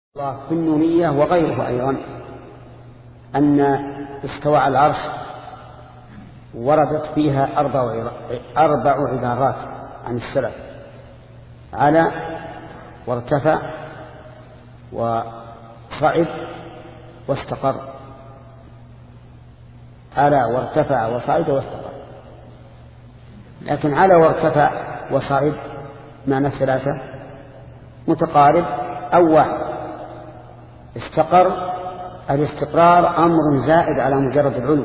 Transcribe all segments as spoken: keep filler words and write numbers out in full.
الله في النونية وغيره أيضا أن استوى على العرش وردت فيها أربع أربع عبارات عن السلف: على وارتفع وصعد واستقر. على وارتفع وصعد واستقر. لكن على وارتفع وصعد معنى الثلاثة متقارب أو واحد. استقر الاستقرار أمر زائد على مجرد العلو.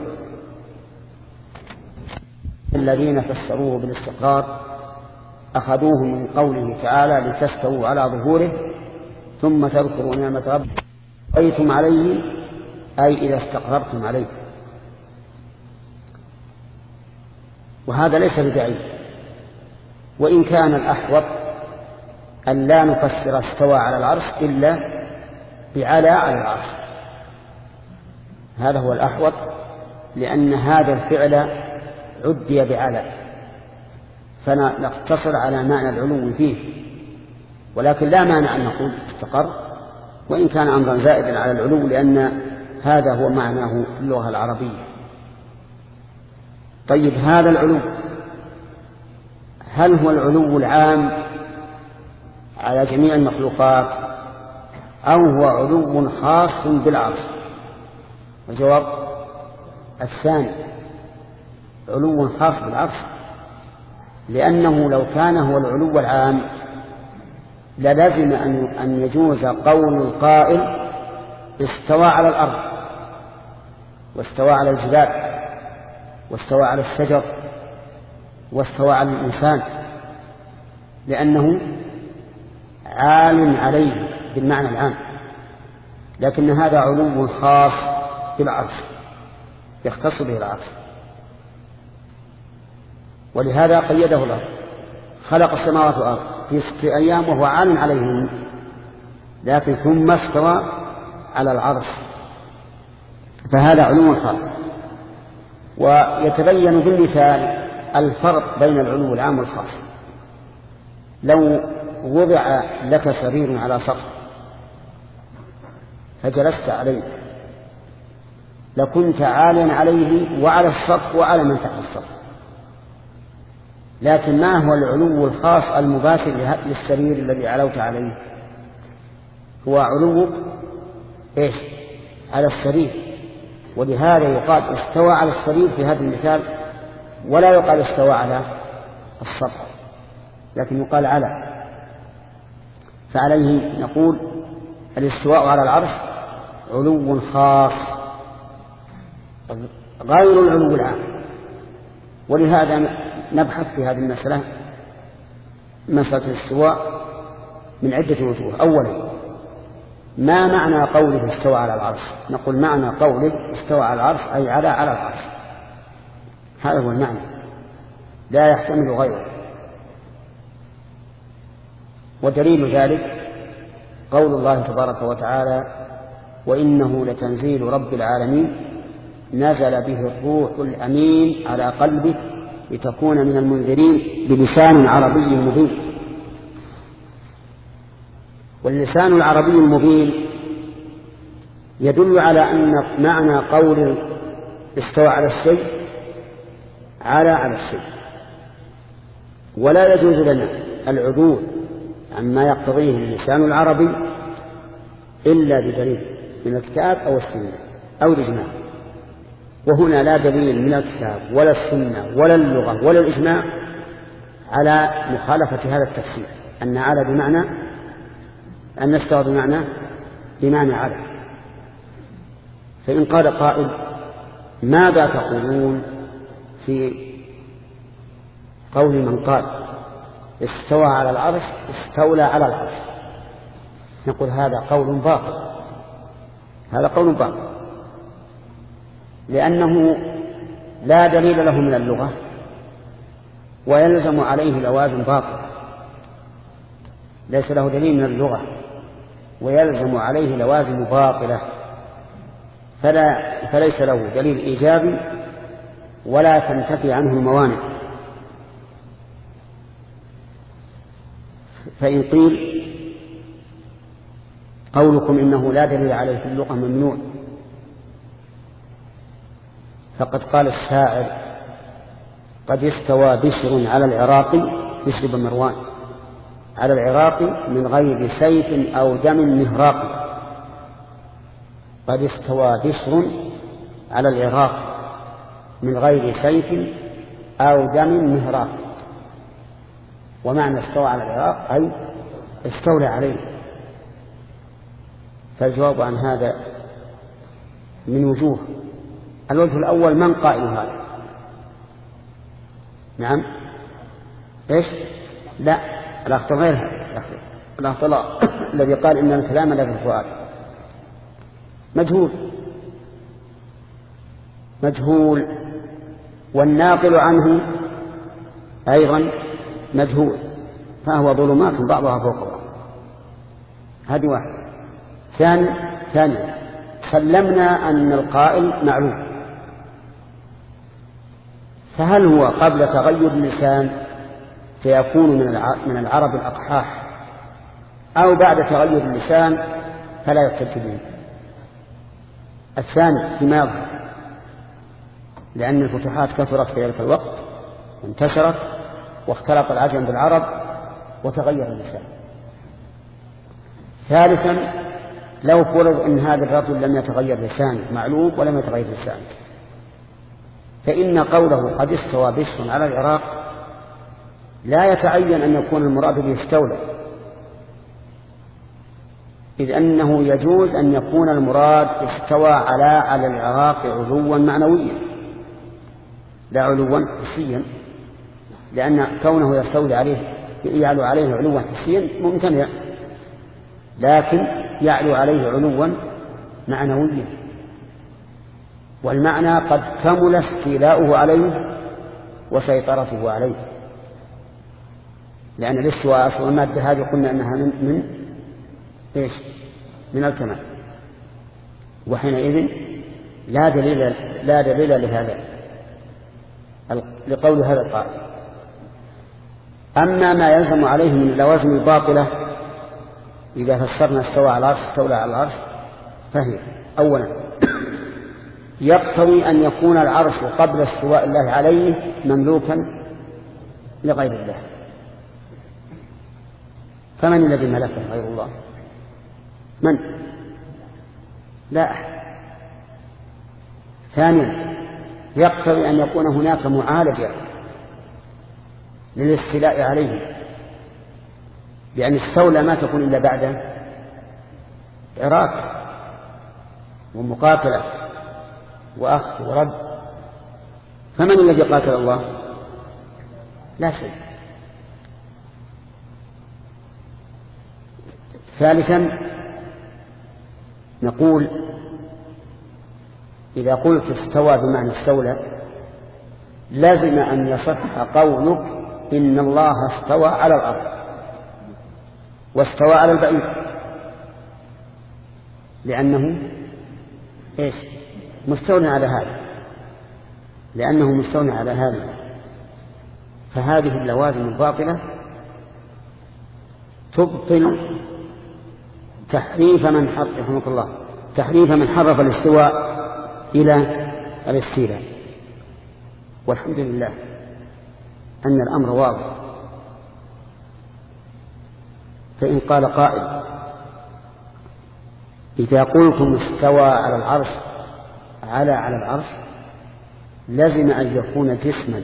الذين فسروه بالاستقرار أخذوه من قوله تعالى: لتستووا على ظهوره ثم تذكروا نعمة ربكم استويتم عليه، أي إذا استقررتم عليه. وهذا ليس بدعي، وإن كان الأحوط أن لا نفسر استوى على العرش إلا بعلى على العرش. هذا هو الأحوط، لأن هذا الفعل عدي بعلى، فنقتصر على معنى العلو فيه. ولكن لا مانع أن نقول استقر، وإن كان أمرا زائدا على العلو، لأن هذا هو معناه في اللغة العربية. طيب، هذا العلو هل هو العلو العام على جميع المخلوقات، أو هو علو خاص بالعرش؟ الجواب الثاني، علو خاص بالعرش، لأنه لو كان هو العلو العام للزم أن يجوز قول القائل: استوى على الأرض، واستوى على الجبال، واستوى على الشجر، واستوى على الإنسان، لأنه عال عليه بالمعنى العام. لكن هذا علو خاص بالعرش، يختص به العرش، ولهذا قيده الله: خلق السماوات والأرض في ستة أيام وهو عال عليهم، لكن ثم استوى على العرش. فهذا علو خاص. ويتبين بالمثال الفرق بين العلو العام والخاص. لو وضع لك سرير على سطح فجلست عليه لكنت عاليا عليه وعلى السطح وعلى من تحت السطح. لكن ما هو العلو الخاص المباشر للسرير الذي علوت عليه؟ هو علو إيش؟ على السرير. ولهذا يقال استوى على السرير في هذا المثال، ولا يقال استوى على السطح، لكن يقال على. فعليه نقول الاستواء على العرش علو خاص غير العلو العام. ولهذا نبحث في هذه المسألة، مسألة الاستواء، من عدة وجوه. أولا، ما معنى قوله استوى على العرش؟ نقول معنى قوله استوى على العرش أي على على العرش، هذا هو المعنى، لا يحتمل غيره. ودليل ذلك قول الله تبارك وتعالى: وإنه لتنزيل رب العالمين نزل به الروح الأمين على قلبك لتكون من المنذرين بلسان عربي مبين. واللسان العربي المبين يدل على أن معنى قول استوى على الشيء على على الشيء، ولا يجوز لنا العدول عما يقتضيه اللسان العربي إلا بدليل من الكتاب أو السنة أو الإجماع. وهنا لا دليل من الكتاب ولا السنة ولا اللغة ولا الإجماع على مخالفة هذا التفسير، أن على بمعنى أن استوى بمعنى بمعنى على. فإن قال قائل: ماذا تقولون في قول من قال استوى على العرش استولى على العرش؟ نقول هذا قول باطل، هذا قول باطل، لأنه لا دليل له من اللغة، ويلزم عليه لوازم باطلة. ليس له دليل من اللغة ويلزم عليه لوازم باطلة، فلا فليس له دليل إيجابي ولا تنتفي عنه الموانع. فإن قيل قولكم إنه لا دليل عليه في اللغة ممنوع، فقد قال الشاعر قد استوى بشر على العراق، بشر بن مروان على العراق من غير سيف أو دم مهراق. قد استوى بشر على العراق من غير سيف أو دم مهراق. ومعنى استوى على العراق أي استولى عليه. فالجواب عن هذا من وجوه. الوجه الأول: من قائل هذا؟ نعم إيش؟ لا، الأخطر غير هذا، الأخطر الذي قال إن الكلام لا في الفؤاد مجهول مجهول والناقل عنه أيضا مجهول، فهو ظلمات بعضها فوق بعض. هذه واحدة. ثاني ثانيا سلمنا أن القائل معلوم، فهل هو قبل تغير اللسان فيكون من العرب الأقحاح، أو بعد تغير اللسان فلا يحتج به؟ الثاني فيما يظهر، لأن الفتوحات كثرت في ذلك الوقت وانتشرت واختلط العجم بالعرب وتغير اللسان. ثالثا لو فرض أن هذا الرجل لم يتغير لسانه، معلوم ولم يتغير لسانه، فإن قوله قد استوى بشر على العراق لا يتعين أن يكون المراد به استولى، إذ أنه يجوز أن يكون المراد استوى على على العراق علوا معنويا لا علوا حسيا، لأن كونه يستولي عليه يعلو عليه علوا حسيا ممتنع، لكن يعلو عليه علوا معنويا، والمعنى قد كمل استيلاؤه عليه وسيطرته عليه، لأن الاستواء أصل المادة هذه قلنا أنها من من إيش؟ من الكمال، وحينئذ لا دليل لا دليل لهذا لقول هذا القائل. أما ما يلزم عليه من اللوازم الباطلة إذا فسرنا استوى على العرش استولى على العرش، فهي: أولا يقتضي أن يكون العرش قبل استواء الله عليه مملوكا لغير الله، فمن الذي ملكه غير الله؟ من؟ لا أحد. ثانيا يقتضي أن يكون هناك معالجة للاستيلاء عليه، لأن استولى ما تكون إلا بعد عراك ومقاتلة وأخذ ورد، فمن الذي قاتل الله؟ لا شيء. ثالثا نقول إذا قلت استوى بمعنى استولى لازم أن يصح قولك إن الله استوى على الأرض واستوى على البعيد، لأنه إيش؟ مستولى على هذا، لأنه مستولى على هذا. فهذه اللوازم الباطلة تبطل تحريف من حرف رحمك الله تحريف من حرف الاستواء إلى الاستيلاء. والحمد لله أن الأمر واضح. فإن قال قائل إذا قلتم استوى على العرش على على العرش لازم أن يكون جسما،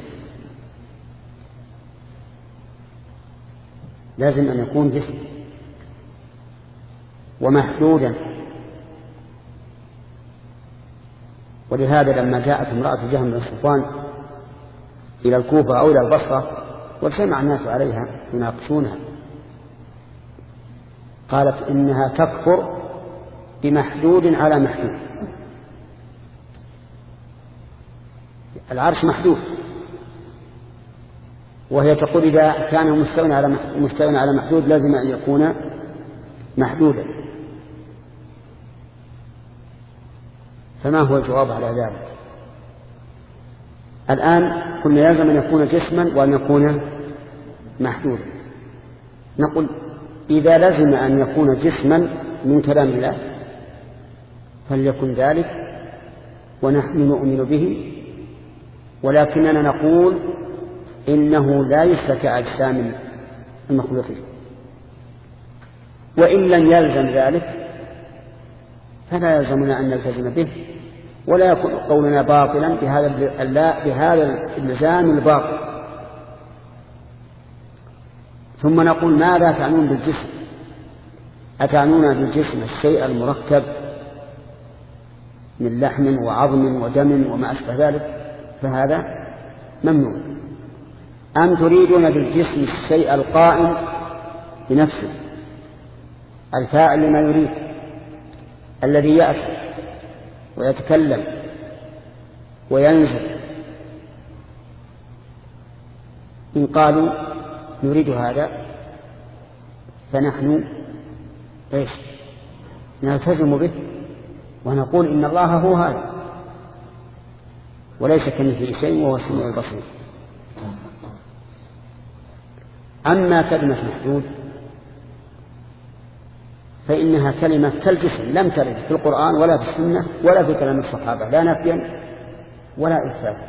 لازم أن يكون جسم ومحدودا. ولهذا لما جاءت امرأة جهم بن صفوان إلى الكوفة أو إلى البصرة واجتمع الناس عليها يناقشونها، قالت إنها تكفر بمحدود على محدود. العرش محدود، وهي تقول إذا كان مستوى على مستوى على محدود لازم أن يكون محدودا. فما هو الجواب على ذلك؟ الآن قلنا يلزم أن يكون جسما وأن يكون محدودا. نقول إذا لزم أن يكون جسما من كلام الله فليكن ذلك ونحن نؤمن به، ولكننا نقول إنه لا يشبه كأجسام المخلوقين. وإن لم يلزم ذلك فلا يلزمنا أن نلتزم به، ولا يكون قولنا باطلا بهذا بهذا الالزام الباطل. ثم نقول ماذا تعنون بالجسم؟ أتعنون بالجسم الشيء المركب من لحم وعظم ودم وما أشبه ذلك؟ فهذا ممنوع. أم تريدون بالجسم الشيء القائم بنفسه الفاعل لما يريد الذي يأتي ويتكلم وينزل؟ إن قالوا نريد هذا فنحن إيش نلتزم به ونقول إن الله هو هذا وليس كمثله شيء وهو السميع البصير. أما كلمة محدود فإنها كلمة كالجسم لم ترد في القرآن ولا في السنة ولا في كلام الصحابة، لا نفيا ولا إثباتا.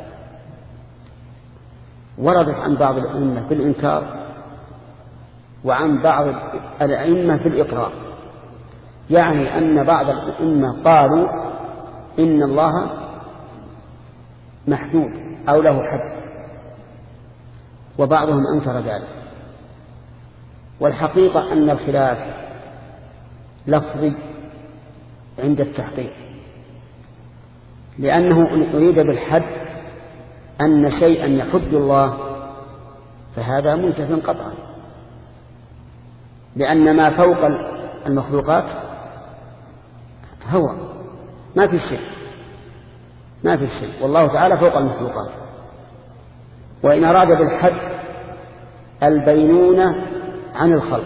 وردت عن بعض الأئمة في الإنكار وعن بعض الأئمة في الإقرار، يعني أن بعض الأئمة قالوا إن الله محدود أو له حد، وبعضهم أنكر ذلك. والحقيقة أن الخلاف لفظي عند التحقيق، لأنه إن أريد بالحد أن شيئا يحد الله فهذا منتف قطعا، لأن ما فوق المخلوقات هو ما في شيء ما في شيء والله تعالى فوق المخلوقات. وإن أراد بالحد البينونة عن الخلق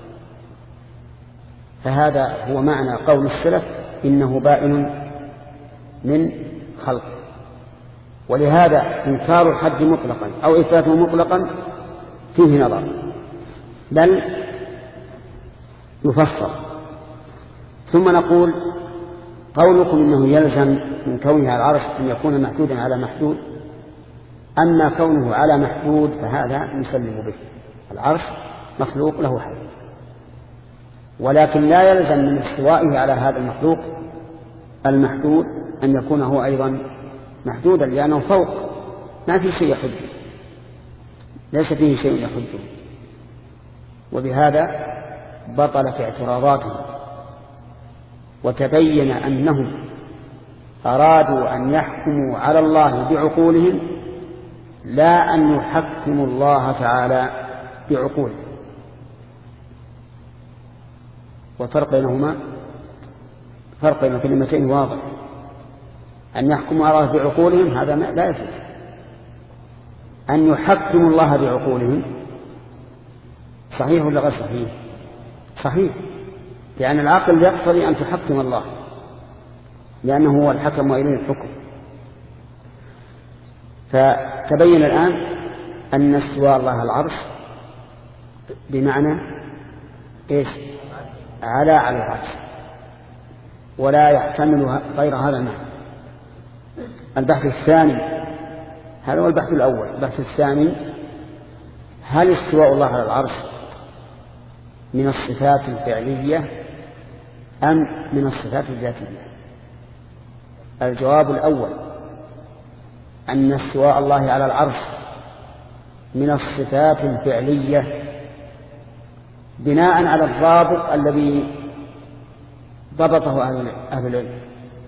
فهذا هو معنى قول السلف إنه بائن من خلق. ولهذا إنكار الحد مطلقا أو إثباته مطلقا فيه نظر، بل يفسر. ثم نقول قولكم إنه يلزم من كونه على العرش أن يكون محدودا على محدود، أما كونه على محدود فهذا نسلم به، العرش مخلوق له حد، ولكن لا يلزم من استوائه على هذا المخلوق المحدود أن يكون هو أيضا محدودا، لأنه فوق ما في شيء يحده، ليس فيه شيء يحده. وبهذا بطلت اعتراضاتهم، وتبين أنهم أرادوا أن يحكموا على الله بعقولهم لا أن يحكموا الله تعالى بعقولهم. والفرق بينهما فرق بين كلمتين واضح. أن يحكموا على الله بعقولهم هذا لا يجوز، أن يحكموا الله بعقولهم صحيح ولا غير صحيح؟ صحيح، لأن العقل يقتضي أن تحكم الله لأنه هو الحكم وإليه الحكم. فتبين الآن أن استواء الله على العرش بمعنى إيش؟ على على العرش، ولا يحتمل غير هذا المعنى. البحث الثاني، هذا هو البحث الأول. البحث الثاني: هل استواء الله على العرش من الصفات الفعلية أم من الصفات الذاتية؟ الجواب الأول أن استواء الله على العرش من الصفات الفعلية بناء على الضابط الذي ضبطه أهل العلم،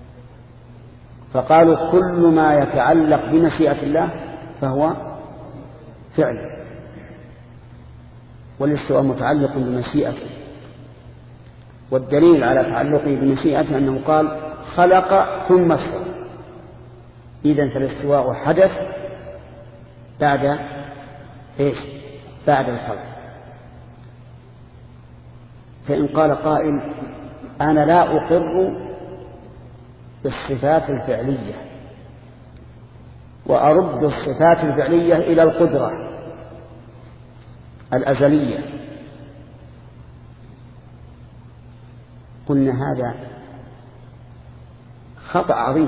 فقالوا كل ما يتعلق بمشيئة الله فهو فعل، والاستواء متعلق بمشيئته. والدليل على تعلقه بمشيئته أنه قال خلق ثم استوى، إذن فالاستواء حدث بعد إيش؟ بعد الخلق. فإن قال قائل أنا لا أقر بالصفات الفعلية وأرد الصفات الفعلية إلى القدرة الأزلية، قلنا هذا خطأ عظيم،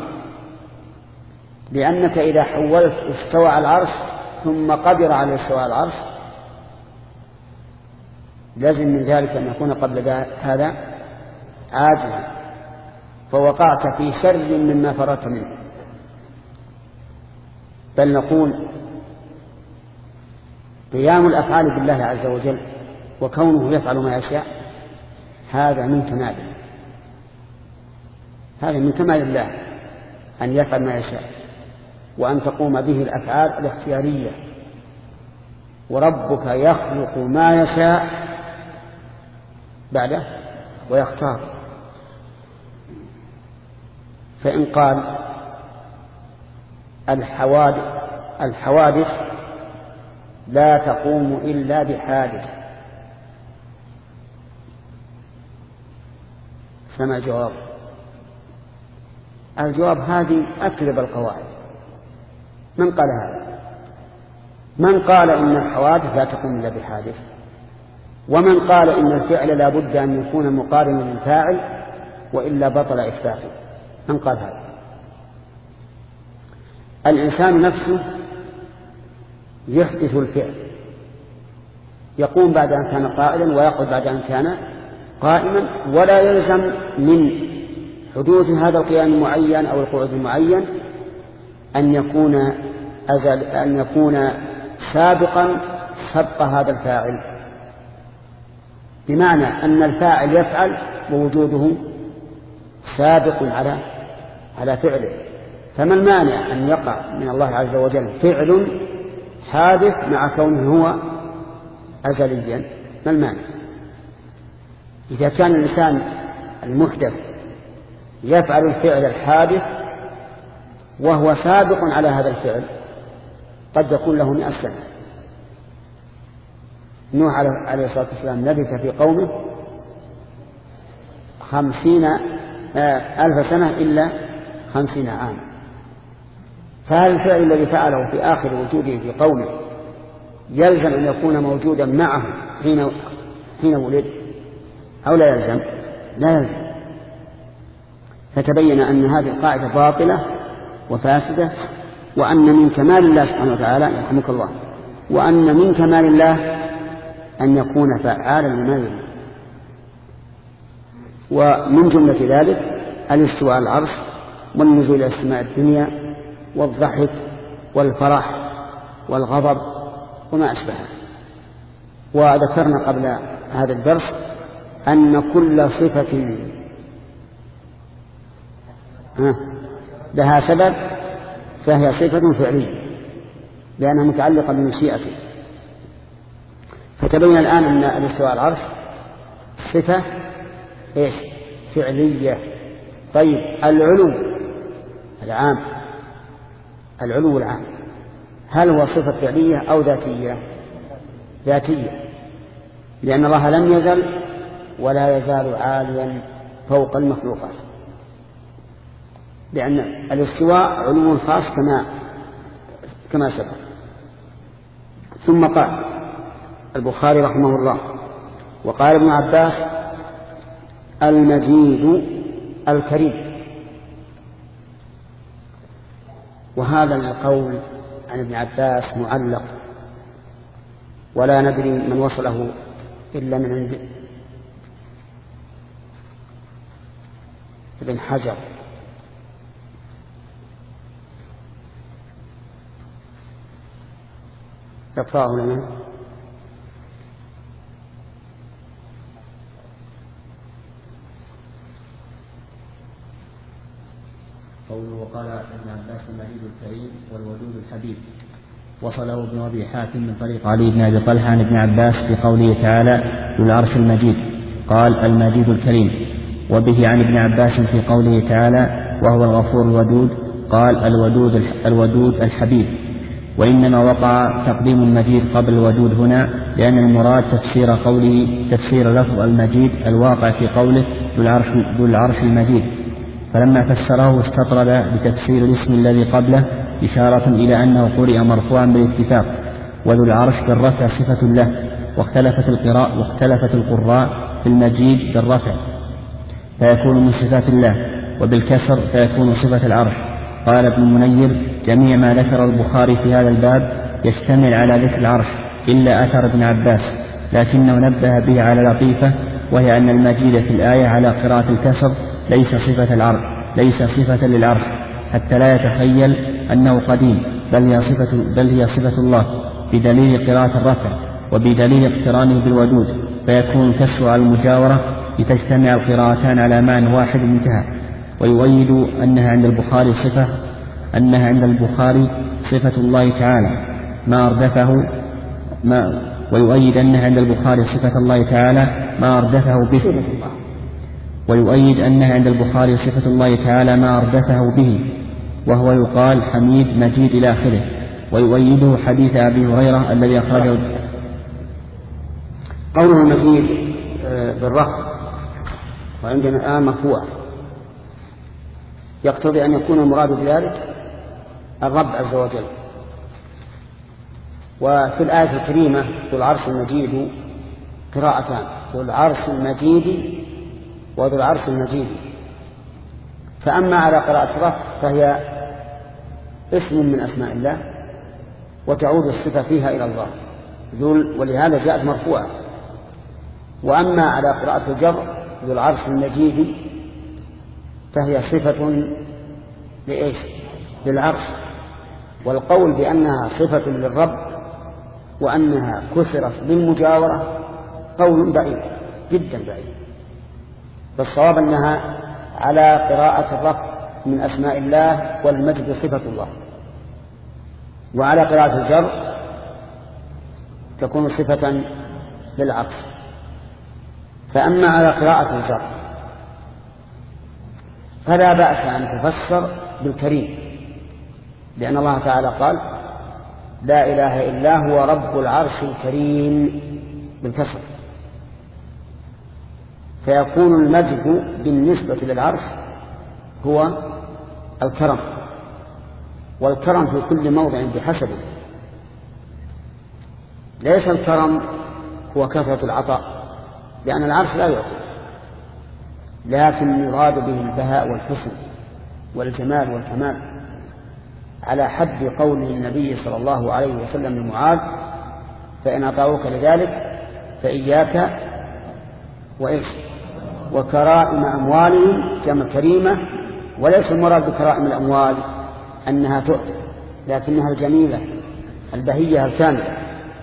لأنك إذا حولت استوى على العرش ثم قدر على استوى على العرش لازم من ذلك أن يكون قبل هذا عاجزا، فوقعت في شر مما فررت منه. بل نقول قيام الأفعال بالله عز وجل وكونه يفعل ما يشاء هذا من كماله، هذا من كمال الله أن يفعل ما يشاء وأن تقوم به الأفعال الاختيارية. وربك يخلق ما يشاء بعده ويختار. فإن قال الحوادث, الحوادث لا تقوم إلا بحادث، فما الجواب؟ الجواب هذه أكذب القواعد. من قال هذا؟ من قال إن الحوادث لا تقوم إلا بحادث؟ ومن قال إن الفعل لا بد أن يكون مقارنا للفاعل وإلا بطل إثباته؟ من قال هذا؟ الإنسان نفسه يحدث الفعل، يقوم بعد أن كان قائلا ويقعد بعد أن كان قائما، ولا يلزم من حدوث هذا القيام المعين أو القعود المعين أن يكون أزل أن يكون سابقا سبق هذا الفاعل، بمعنى أن الفاعل يفعل ووجوده سابق على على فعله. فما المانع أن يقع من الله عز وجل فعل حادث مع كونه هو أزليا؟ ما المانع؟ إذا كان الإنسان المحدث يفعل الفعل الحادث وهو سابق على هذا الفعل قد يكون له مئة سنة. نوح عليه الصلاة والسلام لبث في قومه خمسين ألف سنة إلا خمسين عاما، فهل الفعل الذي فعله في آخر وجوده في قومه يلزم أن يكون موجودا معه حين حين ولد أو لا يلزم؟ لا يلزم. فتبين أن هذه القاعدة باطلة وفاسدة، وأن من كمال الله سبحانه وتعالى يرحمك الله وأن من كمال الله أن يكون فعالا لما يريد. ومن جملة ذلك الاستواء على العرش والنزول إلى السماء الدنيا والضحك والفرح والغضب وما أشبهه. وذكرنا قبل هذا الدرس أن كل صفة لها سبب فهي صفة فعلية لأنها متعلقة بمشيئته. فتبين الآن أن الاستواء على العرش صفة إيش؟ فعلية. طيب العلو العام، العلو العام هل هو صفة فعلية أو ذاتية؟ ذاتية، لأن الله لم يزل ولا يزال عاليا فوق المخلوقات، لأن الاستواء علو خاص كما كما سبق. ثم قال البخاري رحمه الله وقال ابن عباس المجيد الكريم. وهذا القول عن ابن عباس معلق ولا ندري من وصله إلا من عند ابن حجر. يقرأه لنا. قوله وقال ابن عباس المجيد الكريم والودود الحبيب. وصله ابن أبي حاتم من طريق علي بن أبي طلحة عن ابن عباس بقوله تعالى ذو العرش المجيد قال المجيد الكريم. وبه عن ابن عباس في قوله تعالى وهو الغفور الودود قال الودود الودود الحبيب. وإنما وقع تقديم المجيد قبل الودود هنا لأن المراد تفسير قوله تفسير لفظ المجيد الواقع في قوله ذو العرش, ذو العرش المجيد، فلما فسره استطرد بتفسير الاسم الذي قبله إشارة إلى أنه قرئ مرفوعا بالاتفاق، وذو العرش بالرفع صفة له، واختلفت القراء واختلفت القراء في المجيد بالرفع. فيكون من صفات الله، وبالكسر فيكون صفة العرش. قال ابن المنير: جميع ما ذكر البخاري في هذا الباب يشتمل على ذكر العرش إلا أثر ابن عباس، لكنه نبه به على لطيفة، وهي أن المجيد في الآية على قراءة الكسر ليس صفة العرش ليس صفة للعرش، حتى لا يتخيل أنه قديم، بل هي صفة, بل هي صفة الله، بدليل قراءة الرفع وبدليل اقترانه بالودود، فيكون الكسر على المجاورة لتجتمع القراءتان على معنى واحد انتهى. ويؤيد أنها عند البخاري صفة أنها عند البخاري صفة الله تعالى ما أردفه ما ويؤيد أنها عند البخاري صفة الله تعالى ما أردفه به ويؤيد أنها عند البخاري صفة الله تعالى ما أردفه به، وهو يقال حميد مجيد إلى آخره. ويؤيده حديث أبي هريرة الذي أخرجه. قوله المجيد بالرفع وعندنا الآن مرفوع يقتضي أن يكون المراد بذلك الرب عز وجل. وفي الآية الكريمة ذو العرش المجيد قراءتان: ذو العرش المجيد وذو العرش المجيد. فأما على قراءة الرفع فهي اسم من أسماء الله وتعود الصفة فيها إلى الله ذو، ولهذا جاءت مرفوعة. وأما على قراءة الجر ذو العرش المجيد فهي صفة لإيش؟ للعرش. والقول بأنها صفة للرب وأنها كسرت بالمجاورة قول بعيد جدا بعيد، فالصواب أنها على قراءة الرفع من أسماء الله والمجد صفة الله، وعلى قراءة الجر تكون صفة للعرش. فأما على قراءة الجر فلا بأس أن تفسر بالكريم، لأن الله تعالى قال: لا إله إلا هو رب العرش الكريم بالكسر، فيكون المجد بالنسبة للعرش هو الكرم، والكرم في كل موضع بحسبه. ليس الكرم هو كثرة العطاء، لأن العرش لا يعطي، لكن يراد به البهاء والحسن والجمال والكمال، على حد قول النبي صلى الله عليه وسلم لمعاذ: فإن أطاعوك لذلك فإياك وإيش وكرائم أموالهم كما كريمة. وليس المراد بكرائم الأموال أنها تؤتى، لكنها الجميلة البهية الكاملة.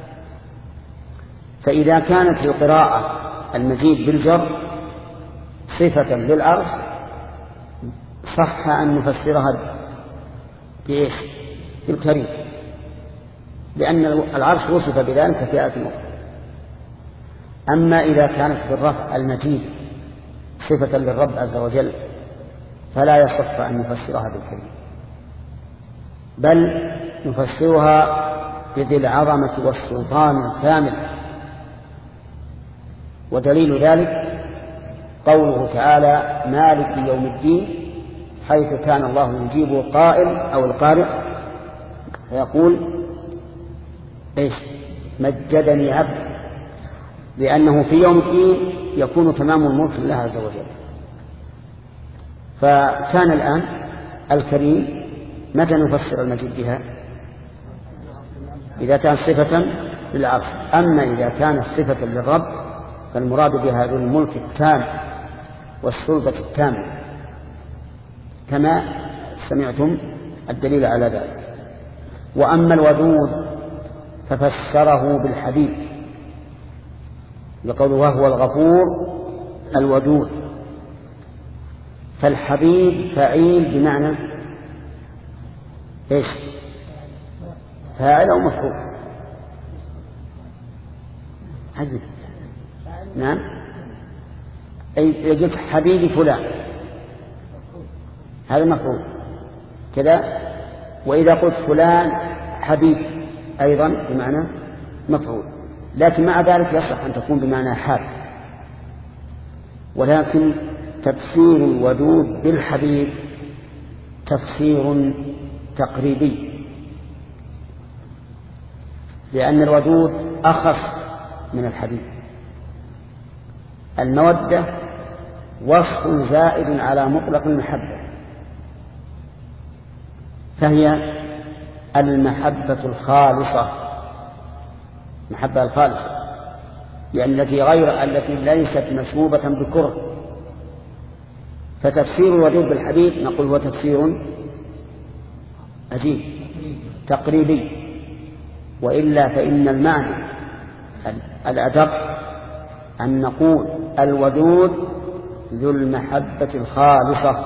فإذا كانت القراءة المجيد بالجر صفة للعرش صح أن نفسرها بإيش؟ بالكريم، لأن العرش وصف بذلك في آية أخرى. أما إذا كانت بالرفع المجيد صفة للرب عز وجل فلا يصح أن نفسرها بالكريم، بل نفسرها بذي العظمة والسلطان الكامل. ودليل ذلك قوله تعالى: مالك يوم الدين، حيث كان الله يجيب القائل أو القارئ فيقول: إيش؟ مجدني عبد، لأنه في يوم الدين يكون تمام الملك لله عز وجل. فكان الآن الكريم متى نفسر المجيد بها؟ إذا كان صفة للعرش. أما إذا كانت صفة للرب فالمراد بها ذو الملك التام والسلطة التامة، كما سمعتم الدليل على ذلك. وأما الودود ففسره بالحبيب يقول: وهو الغفور الودود. فالحبيب فعيل بمعنى إيش؟ فاعل أو مفعول؟ حبيب. نعم، أي قلت حبيبي فلان هذا مفعول كذا، وإذا قلت فلان حبيب أيضا بمعنى مفعول، لكن مع ذلك يصح أن تكون بمعنى حال. ولكن تفسير الودود بالحبيب تفسير تقريبي، لأن الودود أخص من الحبيب. المودة وصف زائد على مطلق المحبة، فهي المحبة الخالصة، المحبة الخالصة يعني التي غير التي ليست مشوبة بكره. فتفسير الودود بالحبيب نقول هو تفسير عجيب تقريبي، وإلا فإن المعنى الأدق أن نقول الودود ذو المحبة الخالصة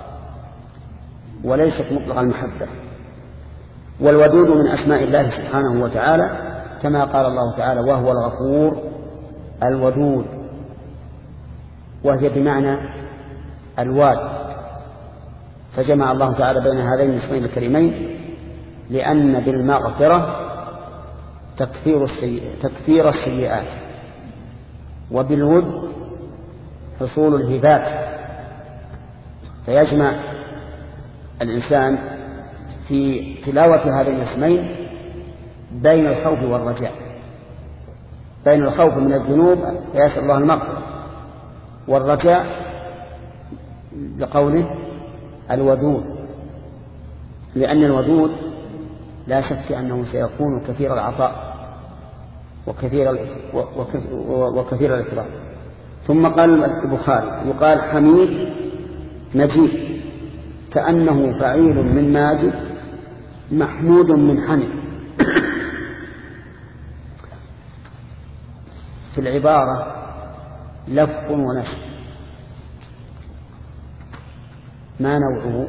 وليست مطلق المحبة. والودود من أسماء الله سبحانه وتعالى كما قال الله تعالى وهو الغفور الودود، وهي بمعنى الواد، فجمع الله تعالى بين هذين الاسمين الكريمين لأن بالمغفرة تكفير السيئات, تكفير السيئات وبالود حصول الهبات. فيجمع الإنسان في تلاوة هذين الاسمين بين الخوف والرجاء، بين الخوف من الذنوب فيسأل الله المغفرة، والرجاء لقوله الودود، لأن الودود لا شك أنه سيكون كثير العطاء وكثير وكثير الإكرام. ثم قال البخاري يقال حميد مجيد كأنه فعيل من ماجد محمود من حمد. في العبارة لف ونشر، ما نوعه؟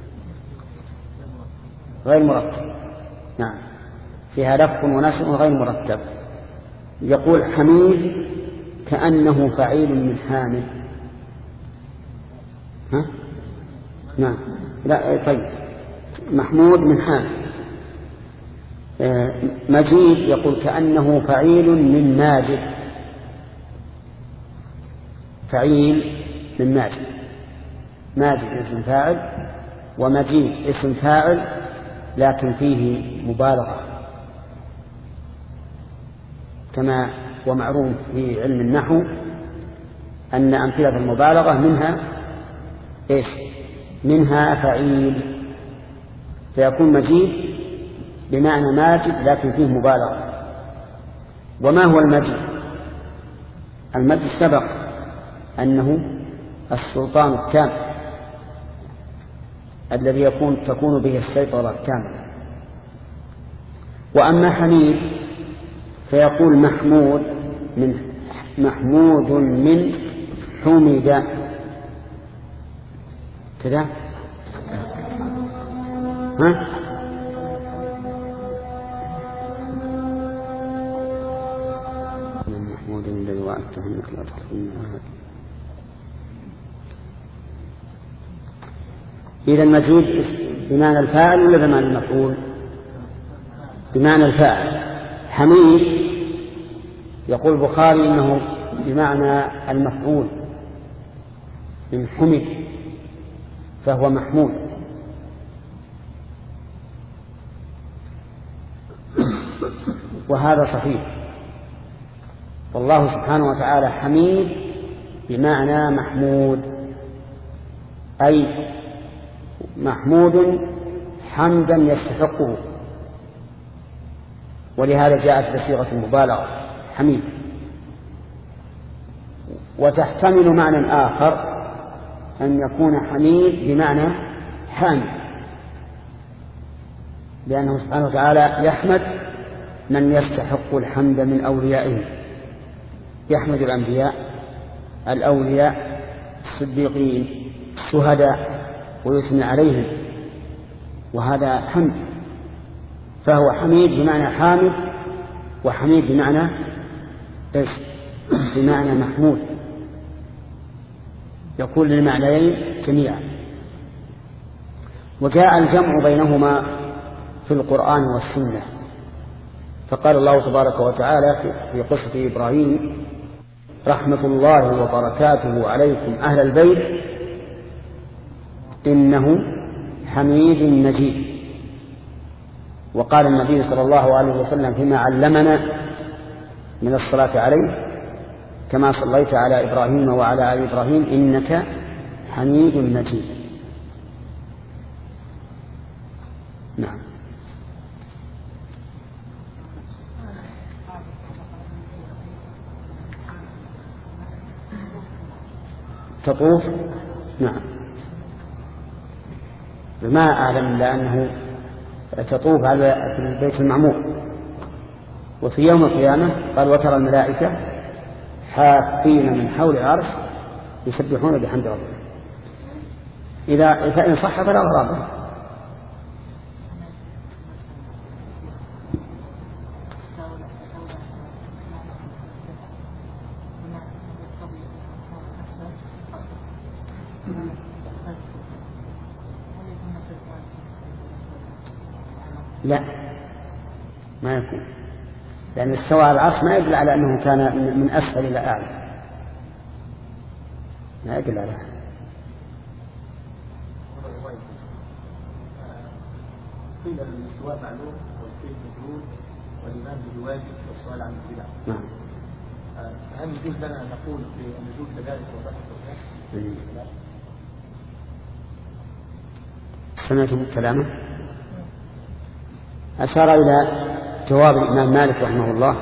غير مرتب. نعم، فيها لف ونشر غير مرتب. يقول حميد كأنه فعيل من حامد. ها؟ نعم، لا طيب، محمود من حامد. مجيد يقول كأنه فعيل من ماجد، فعيل من ماجد، ماجد اسم فاعل ومجيد اسم فاعل لكن فيه مبالغة، كما ومعروف في علم النحو أن أمثلة المبالغة منها إيش؟ منها فعيل، فيكون مجيد بمعنى ماجد لكن فيه مبالغة. وما هو المجد؟ المجد سبق أنه السلطان التام الذي يكون تكون به السيطرة التامة. وأما حميد فيقول محمود من محمود من حمد كذا. ها؟ من محمود الذي وعدته انك لا تخلفني. إذا المجهود بمعنى الفاعل ولا بمعنى المفعول؟ بمعنى الفاعل. حميد يقول البخاري إنه بمعنى المفعول من حمد، فهو محمود. وهذا صحيح، والله سبحانه وتعالى حميد بمعنى محمود، أي محمود حمدا يستحقه، ولهذا جاءت بصيغة المبالغة حميد. وتحتمل معنى آخر أن يكون حميد بمعنى حامد، لأنه سبحانه وتعالى يحمد من يستحق الحمد من أوليائه، يحمد الأنبياء الأولياء الصديقين الشهداء ويثني عليهم، وهذا حمد. فهو حميد بمعنى حامد، وحميد بمعنى إيش؟ بمعنى محمود، يكون للمعنيين جميعا. وجاء الجمع بينهما في القرآن والسنة، فقال الله تبارك وتعالى في قصة إبراهيم رحمة الله وبركاته عليكم أهل البيت إنه حميد مجيد. وقال النبي صلى الله عليه وسلم فيما علمنا من الصلاة عليه كما صليت على إبراهيم وعلى آل إبراهيم إنك حميد مجيد. نعم. تطوف. نعم. ما أعلم إلا أنه تطوف على البيت المعمور. وفي يوم القيامة قال وترى الملائكة حافين من حول العرش يسبحون بحمد ربهم. إذا فإن صح فلا غرابة. لا ما يكون، لأن استوى على العرش ما يدل على أنه كان من أسفل إلى أعلى، ما يدل على هذا. قيل الاستواء معلوم والكيف مجهول والإيمان به واجب والسؤال عن البدع. نعم. هل يجوز لنا أن نقول بنزول كذلك وضح القرآن؟ سمعتم كلامه؟ أشار إلى جواب الإمام مالك رحمه الله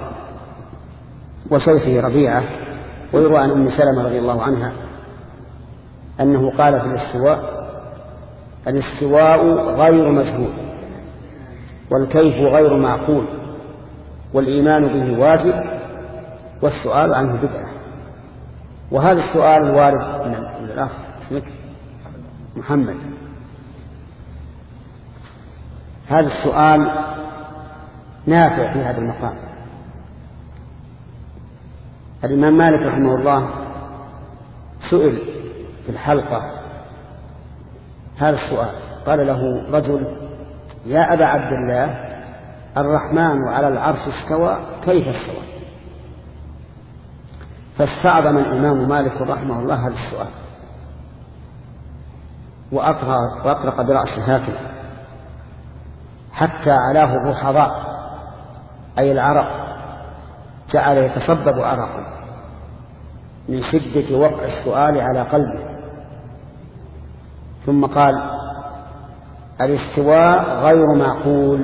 وشيخه ربيعة، ويروى عن أم سلمة رضي الله عنها أنه قال في الاستواء: الاستواء غير مجهول والكيف غير معقول والإيمان به واجب والسؤال عنه بدعة. وهذا السؤال الوارد من الأخ اسمك محمد، هذا السؤال نافع في هذا المقام. الإمام مالك رحمه الله سئل في الحلقة هذا السؤال، قال له رجل: يا أبا عبد الله، الرحمن على العرش استوى، كيف استوى؟ فاستعظم الإمام مالك رحمه الله هذا السؤال وأطرق برأسه هكذا حتى علاه الرحضاء أي العرق، جعل يتصبب عرقا من شدة وقع السؤال على قلبه، ثم قال: الاستواء غير معقول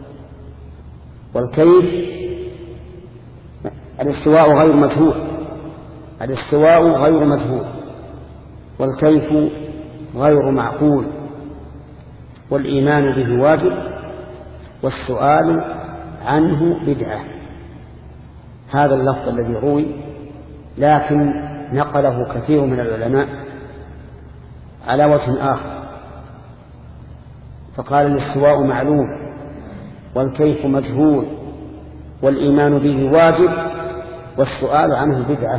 والكيف الاستواء غير مجهول الاستواء غير مجهول والكيف غير معقول والإيمان به واجب والسؤال عنه بدعة. هذا اللفظ الذي روي، لكن نقله كثير من العلماء على وجه آخر، فقال: الاستواء معلوم والكيف مجهول والإيمان به واجب والسؤال عنه بدعة.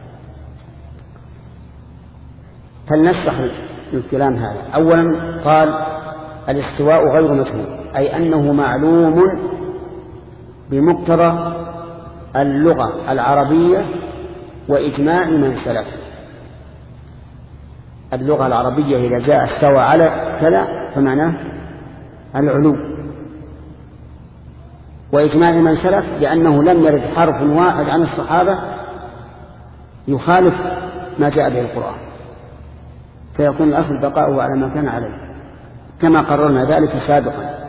فلنشرح الكلام هذا. أولا قال: الاستواء غير مجهول، أي أنه معلوم بمقتضى اللغة العربية وإجماع من سلف. اللغة العربية إذا جاء استوى على كذا فمعناه العلو، وإجماع من سلف لأنه لم يرد حرف واحد عن الصحابة يخالف ما جاء به القرآن، فيكون الأصل بقاؤه على ما كان عليه كما قررنا ذلك سابقا.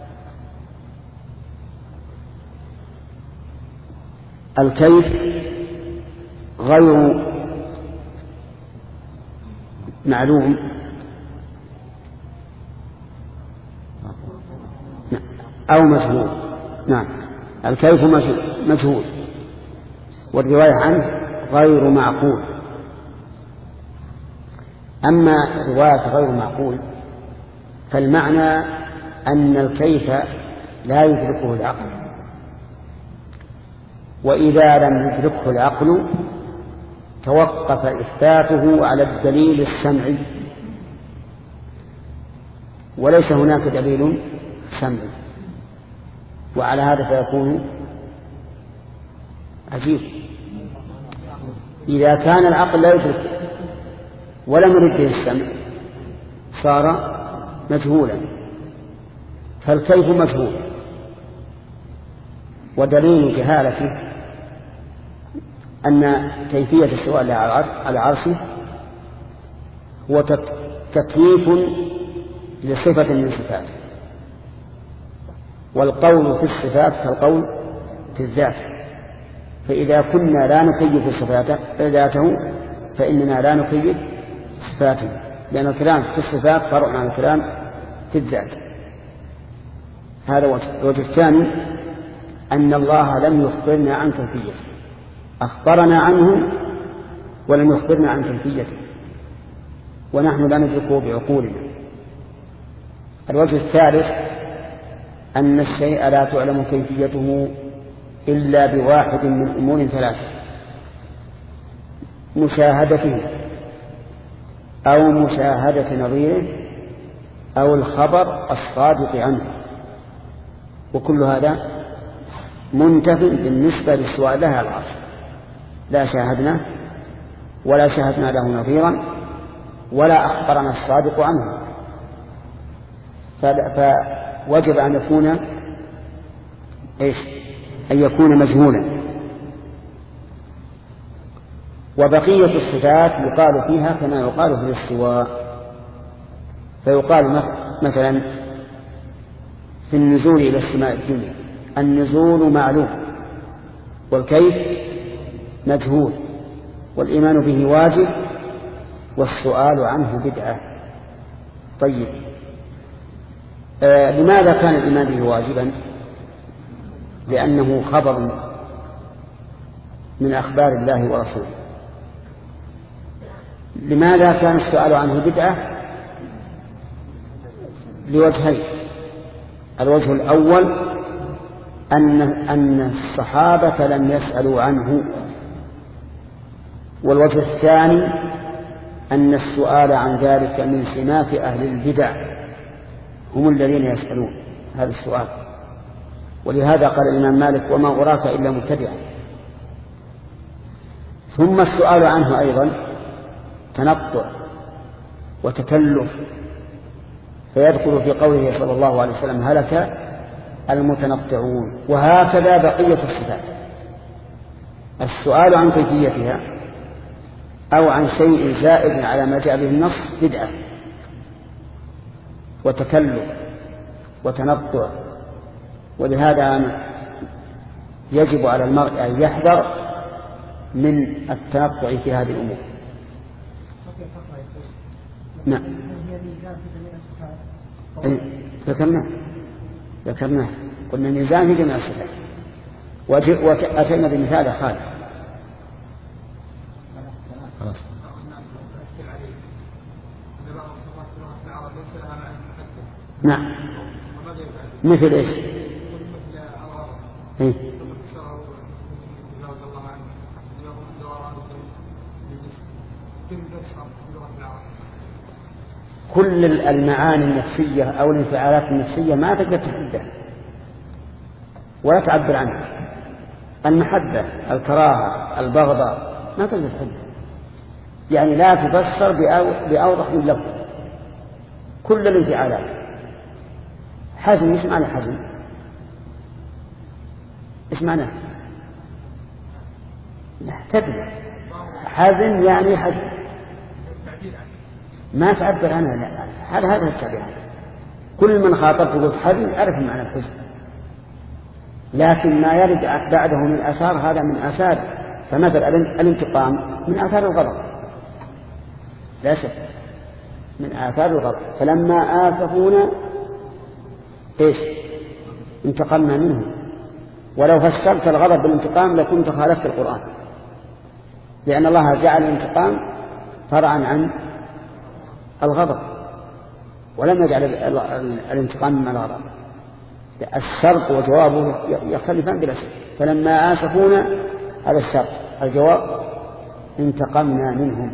الكيف غير معلوم أو مجهول. نعم، الكيف مجهول والرواية عنه غير معقول. أما رواية غير معقول فالمعنى أن الكيف لا يدركه العقل، وإذا لم يدركه العقل توقف إثباته على الدليل السمعي، وليس هناك دليل سمعي، وعلى هذا فيكون عجيب. إذا كان العقل لا يدرك ولم يرد به السمع صار مجهولا، فالكيف مجهول، ودليل جهالته أن كيفية الاستواء على عرشه هو تكييف لصفة من صفاته، والقول في الصفات كالقول في الذات، فإذا كنا لا نكيف صفاته ذاته فإننا لا نكيف صفاته، لأن الكلام في الصفات فرع عن الكلام في الذات. هذا وجه. الوجه الثاني أن الله لم يخبرنا عن كيفيته، أخبرنا عنه ولم يخبرنا عن كيفيته، ونحن لا ندركه بعقولنا. الوجه الثالث أن الشيء لا تعلم كيفيته إلا بواحد من أمور ثلاثة: مشاهدته أو مشاهدة نظيره أو الخبر الصادق عنه، وكل هذا منتف بالنسبة للسؤال لها على العرش. لا شاهدنا ولا شاهدنا له نظيرا ولا أخبرنا الصادق عنه، فوجب أن يكون إيش؟ أن يكون مجهولا. وبقية الصفات يقال فيها كما يقال في الاستواء، فيقال مثلا في النزول إلى السماء الدنيا: النزول معلوم، والكيف مجهول، والإيمان به واجب، والسؤال عنه بدعة. طيب، آه لماذا كان الإيمان به واجبا؟ لأنه خبر من أخبار الله ورسوله. لماذا كان السؤال عنه بدعة؟ لوجهين: الوجه الأول أن أن الصحابة لم يسألوا عنه، والوجه الثاني أن السؤال عن ذلك من سمات أهل البدع، هم الذين يسألون هذا السؤال. ولهذا قال الإمام مالك: وما أراك إلا مبتدعا. ثم السؤال عنه أيضا تنطع وتكلف، فيدخل في قوله صلى الله عليه وسلم: هلك المتنطعون. وهكذا بقية الصفات: السؤال عن كيفيتها أو عن شيء زائد على ما جاء به النص بدعة وتكلف وتنطع. ولهذا يجب على المرء أن يحذر من التنطع في هذه الأمور. نعم، ذكرناه ذكرناه قلنا النزاع في جميع الصفات، وأتينا بمثال خالد. نعم، مثل ايش؟ إيه؟ كل المعاني النفسية أو الانفعالات النفسية ما تقدر تحدها ولا تعبر عنها. المحبة، الكراهة، البغضاء ما تقدر تحدها، يعني لا تفسر بأوضح من لفظ. كل الانفعالات. حزن، ايش معنى حزن؟ ايش معناه؟ لا تدري. حزن يعني حزن، ما تعبر عنها. لا، هذا هذا التعبير. كل من خاطبته قلت حزن يعرف معنى الحزن، لكن ما يرد بعده من آثار هذا من آثار. فمثل الانتقام من آثار الغضب، لا شك من آثار الغضب. فلما آسفونا ايش؟ انتقمنا منهم. ولو فسرت الغضب بالانتقام لكنت خالفت القرآن، لأن الله جعل الانتقام فرعا عن الغضب، ولم يجعل الانتقام من الغضب. الشرط وجوابه يختلفان بلا شك. فلما آسفونا هذا الشرط، الجواب انتقمنا منهم.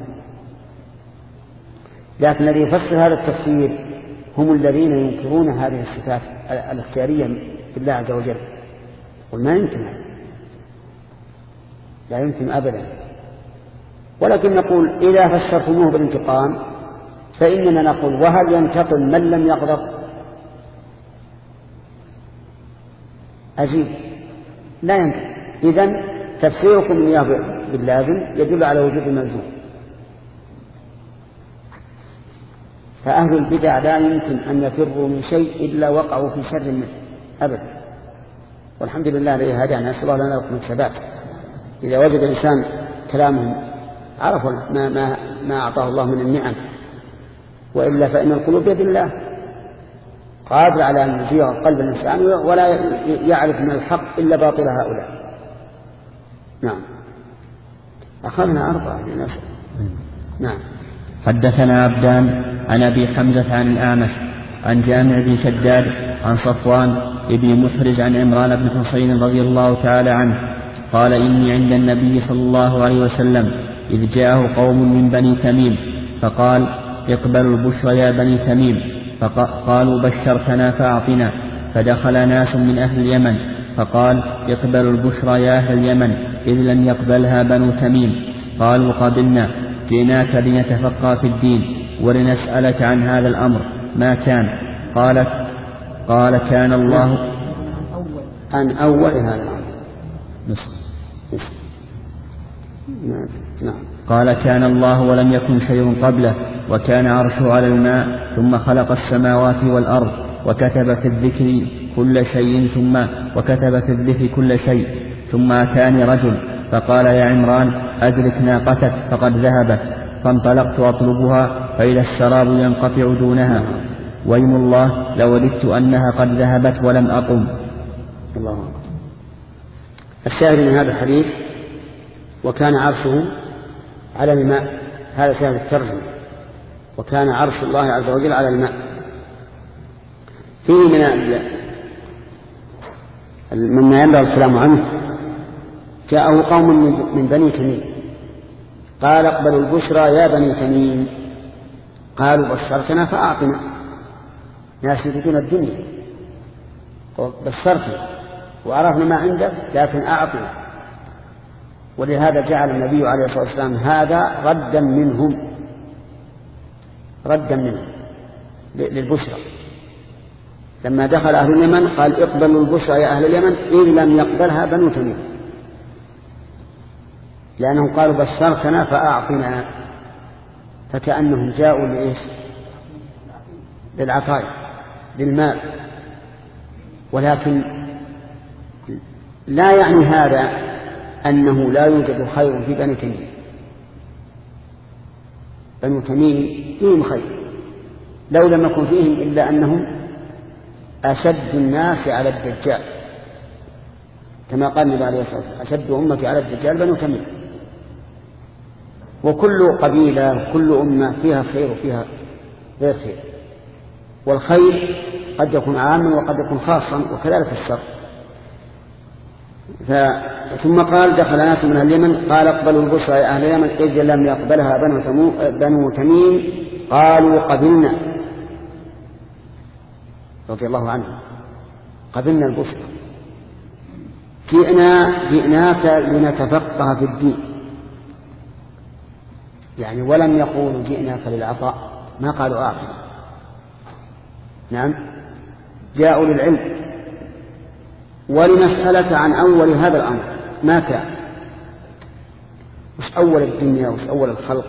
لكن الذي يفسر هذا التفسير هم الذين ينكرون هذه الصفات الاختيارية بالله عز وجل. وما يمكن، لا يمكن أبدا. ولكن نقول إذا فسرتموه بالانتقام فإننا نقول: وهل ينتقم من لم يغضب؟ أجيب: لا ينتقم. إذن تفسيركم باللازم يدل على وجود الملزوم. فأهل البدع لا يمكن أن يفروا من شيء إلا وقعوا في شر منه أبدا. والحمد لله الذي هدانا، نسأل الله لنا ولكم الثبات. إذا وجد الإنسان كلامهم عرف ما, ما, ما أعطاه الله من النعم، وإلا فإن القلوب بيد الله، قادر على أن يزيغ قلب الإنسان ولا يعرف من الحق إلا باطل هؤلاء. نعم. أخذنا أربعة لنسأل. نعم. حدثنا عبدان عن أبي حمزة عن الأعمش عن جامع بن شداد عن صفوان بن محرز عن عمران بن حسين رضي الله تعالى عنه قال إني عند النبي صلى الله عليه وسلم إذ جاءه قوم من بني تميم فقال اقبلوا البشر يا بني تميم، فقالوا بشرتنا فأعطنا. فدخل ناس من أهل اليمن فقال اقبلوا البشر يا أهل اليمن إذ لم يقبلها بنو تميم. قالوا قبلنا، جئناك لنتفقه في الدين ولنسألك عن هذا الأمر ما كان. قالت قال كان الله عن أول هذا الأمر. نعم. قال كان الله ولم يكن شيء قبله، وكان عرشه على الماء، ثم خلق السماوات والأرض، وكتب في الذكر كل شيء ثم وكتب في الذكر كل شيء ثم أتاني رجل فقال يا عمران أدرك ناقتك فقد ذهبت. فانطلقت أطلبها فإذا الشراب ينقطع دونها، ويم الله لوددت أنها قد ذهبت ولم أقم. الله أكبر. الشاهد من هذا الحديث وكان عرشه على الماء، هذا شاهد الترجمة، وكان عرش الله عز وجل على الماء. فيه من مما ينبغي الكلام عنه جاءه قوم من بني تميم قال اقبلوا البشرى يا بني تميم. قالوا بشرتنا فأعطنا، ناس يريدون الدنيا، بشرتنا وعرفنا ما عندك لكن أعطنا. ولهذا جعل النبي عليه الصلاة والسلام هذا ردا منهم، ردا منهم للبشرى. لما دخل أهل اليمن قال اقبلوا البشرى يا أهل اليمن إن لم يقبلها بنو تميم، لأنهم قالوا بشرتنا فأعطنا، فكأنهم جاءوا لإيش؟ للعطاء للمال. ولكن لا يعني هذا أنه لا يوجد خير في بني تميم. بنو تميم فيهم خير، لو لم يكن فيهم إلا أنهم أشد الناس على الدجال، كما قال النبي عليه الصلاة والسلام أشد أمتي على الدجال بنو تميم. وكل قبيلة كل أمة فيها خير وفيها غير خير، والخير قد يكون عاما وقد يكون خاصا، وكذلك الشر. ثم قال دخل ناس من اليمن قال اقبلوا البشرى يا أهل اليمن إذ لم يقبلها بنو تميم. قالوا قبلنا رضي الله عنه، قبلنا البشرى، جئنا جئناك لنتفقه في الدين. يعني ولم يقولوا جئناك للعطاء، ما قالوا آخر. نعم، جاءوا للعلم. ولنسألك عن أول هذا الأمر ما كان، وش أول الدنيا وش أول الخلق،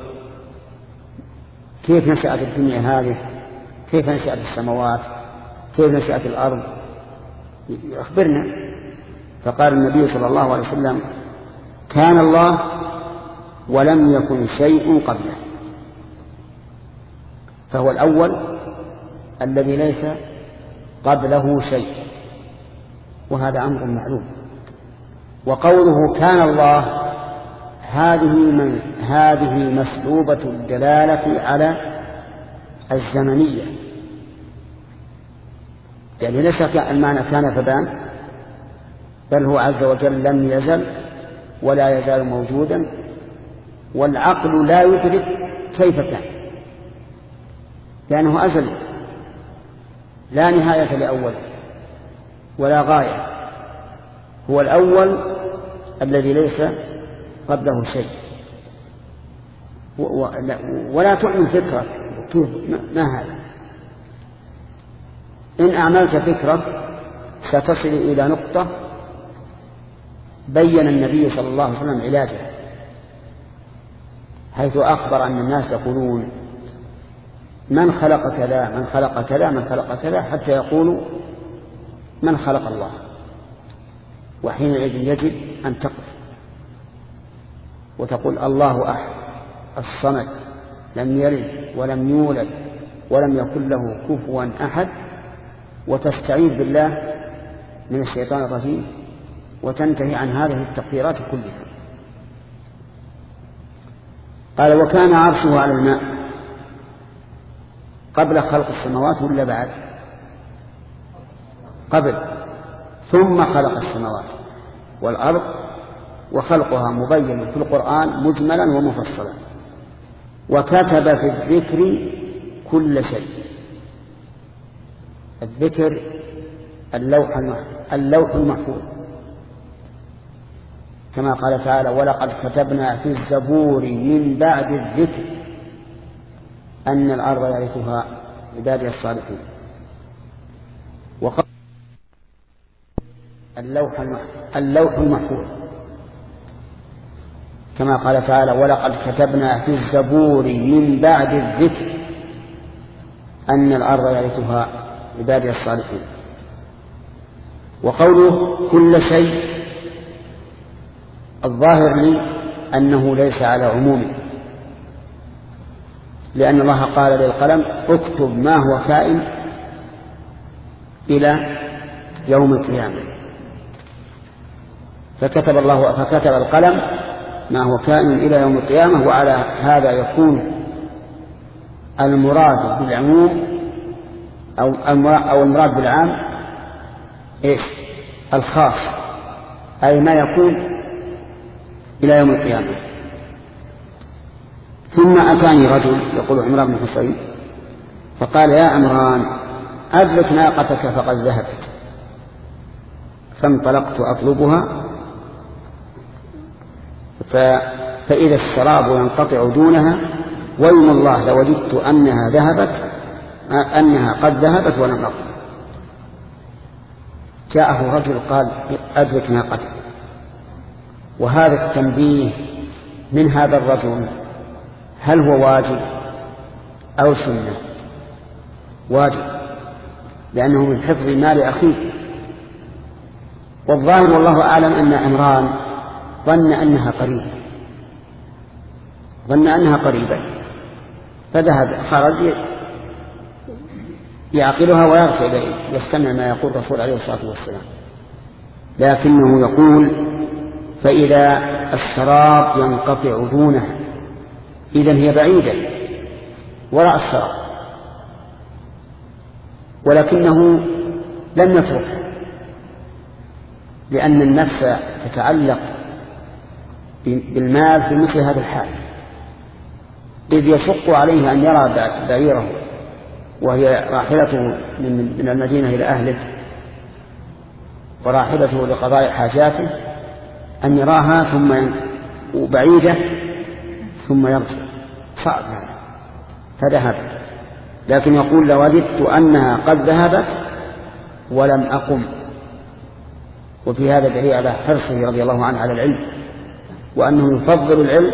كيف نشأت الدنيا هذه، كيف نشأت السماوات، كيف نشأت الأرض، أخبرنا. فقال النبي صلى الله عليه وسلم كان الله ولم يكن شيء قبله، فهو الأول الذي ليس قبله شيء، وهذا أمر معلوم. وقوله كان الله هذه من هذه مسلوبة الدلالة على الزمنية، يعني ليس المعنى كان فبان، بل هو عز وجل لم يزل ولا يزال موجودا، والعقل لا يدرك كيف كان، لأنه أزل لا نهاية لأول ولا غاية. هو الأول الذي ليس قبله شيء، ولا تعمل فكرك كيف ما هذا. إن أعملت فكرك ستصل إلى نقطة بين النبي صلى الله عليه وسلم علاجها، حيث أخبر أن الناس يقولون من خلق كذا من خلق كذا من خلق كذا حتى يقولوا من خلق الله، وحينئذ يجب أن تقف وتقول الله أحد الصمد لم يلد ولم يولد ولم يكن له كفوا أحد، وتستعيذ بالله من الشيطان الرجيم وتنتهي عن هذه التقديرات كلها. قال وكان عرشه على الماء قبل خلق السماوات ولا بعد؟ قبل، ثم خلق السماوات والأرض، وخلقها مبين في القرآن مجملا ومفصلا. وكتب في الذكر كل شيء. الذكر اللوح اللوح المحفوظ، كما قال تعالى ولقد كتبنا في الزبور من بعد الذكر أن الأرض يرثها عبادي الصالحين. وقال اللوح اللوح المحفوظ، كما قال تعالى ولقد كتبنا في الزبور من بعد الذكر أن الأرض يرثها عبادي الصالحين. وقوله كل شيء الظاهر لي أنه ليس على عمومه، لأن الله قال للقلم اكتب ما هو كائن إلى يوم القيامة، فكتب الله فكتب القلم ما هو كائن إلى يوم القيامة. وعلى هذا يكون المراد بالعموم أو أو المراد بالعام إيش؟ الخاص، أي ما يكون إلى يوم القيامة. ثم أتاني رجل يقول عمران بن حصين فقال يا عمران أدرك ناقتك فقد ذهبت. فانطلقت أطلبها فإذا الشراب ينقطع دونها ويم الله لوجدت أنها ذهبت أنها قد ذهبت ولم أقل. جاءه رجل قال أدرك ناقتك، وهذا التنبيه من هذا الرجل هل هو واجب أو سنة؟ واجب، لأنه من حفظ مال أخيه. والظاهر والله أعلم أن عمران ظن أنها قريبة ظن أنها قريبة فذهب خرج يعقلها ويرجع إليه يستمع ما يقول الرسول عليه الصلاة والسلام، لكنه يقول فإذا الشراب ينقطع دونها إذن هي بعيدة وراء الشراب، ولكنه لم يتركها، لأن النفس تتعلق بالمال في مثل هذا الحال، إذ يشق عليه أن يرى بعيره وهي راحلته من المدينة إلى أهله وراحلته لقضاء حاجاته أن يراها ثم بعيدة ثم يرجع، صعب هذا، فذهب. لكن يقول لوجدت أنها قد ذهبت ولم أقم. وفي هذا دليل على حرصه رضي الله عنه على العلم، وأنه يفضل العلم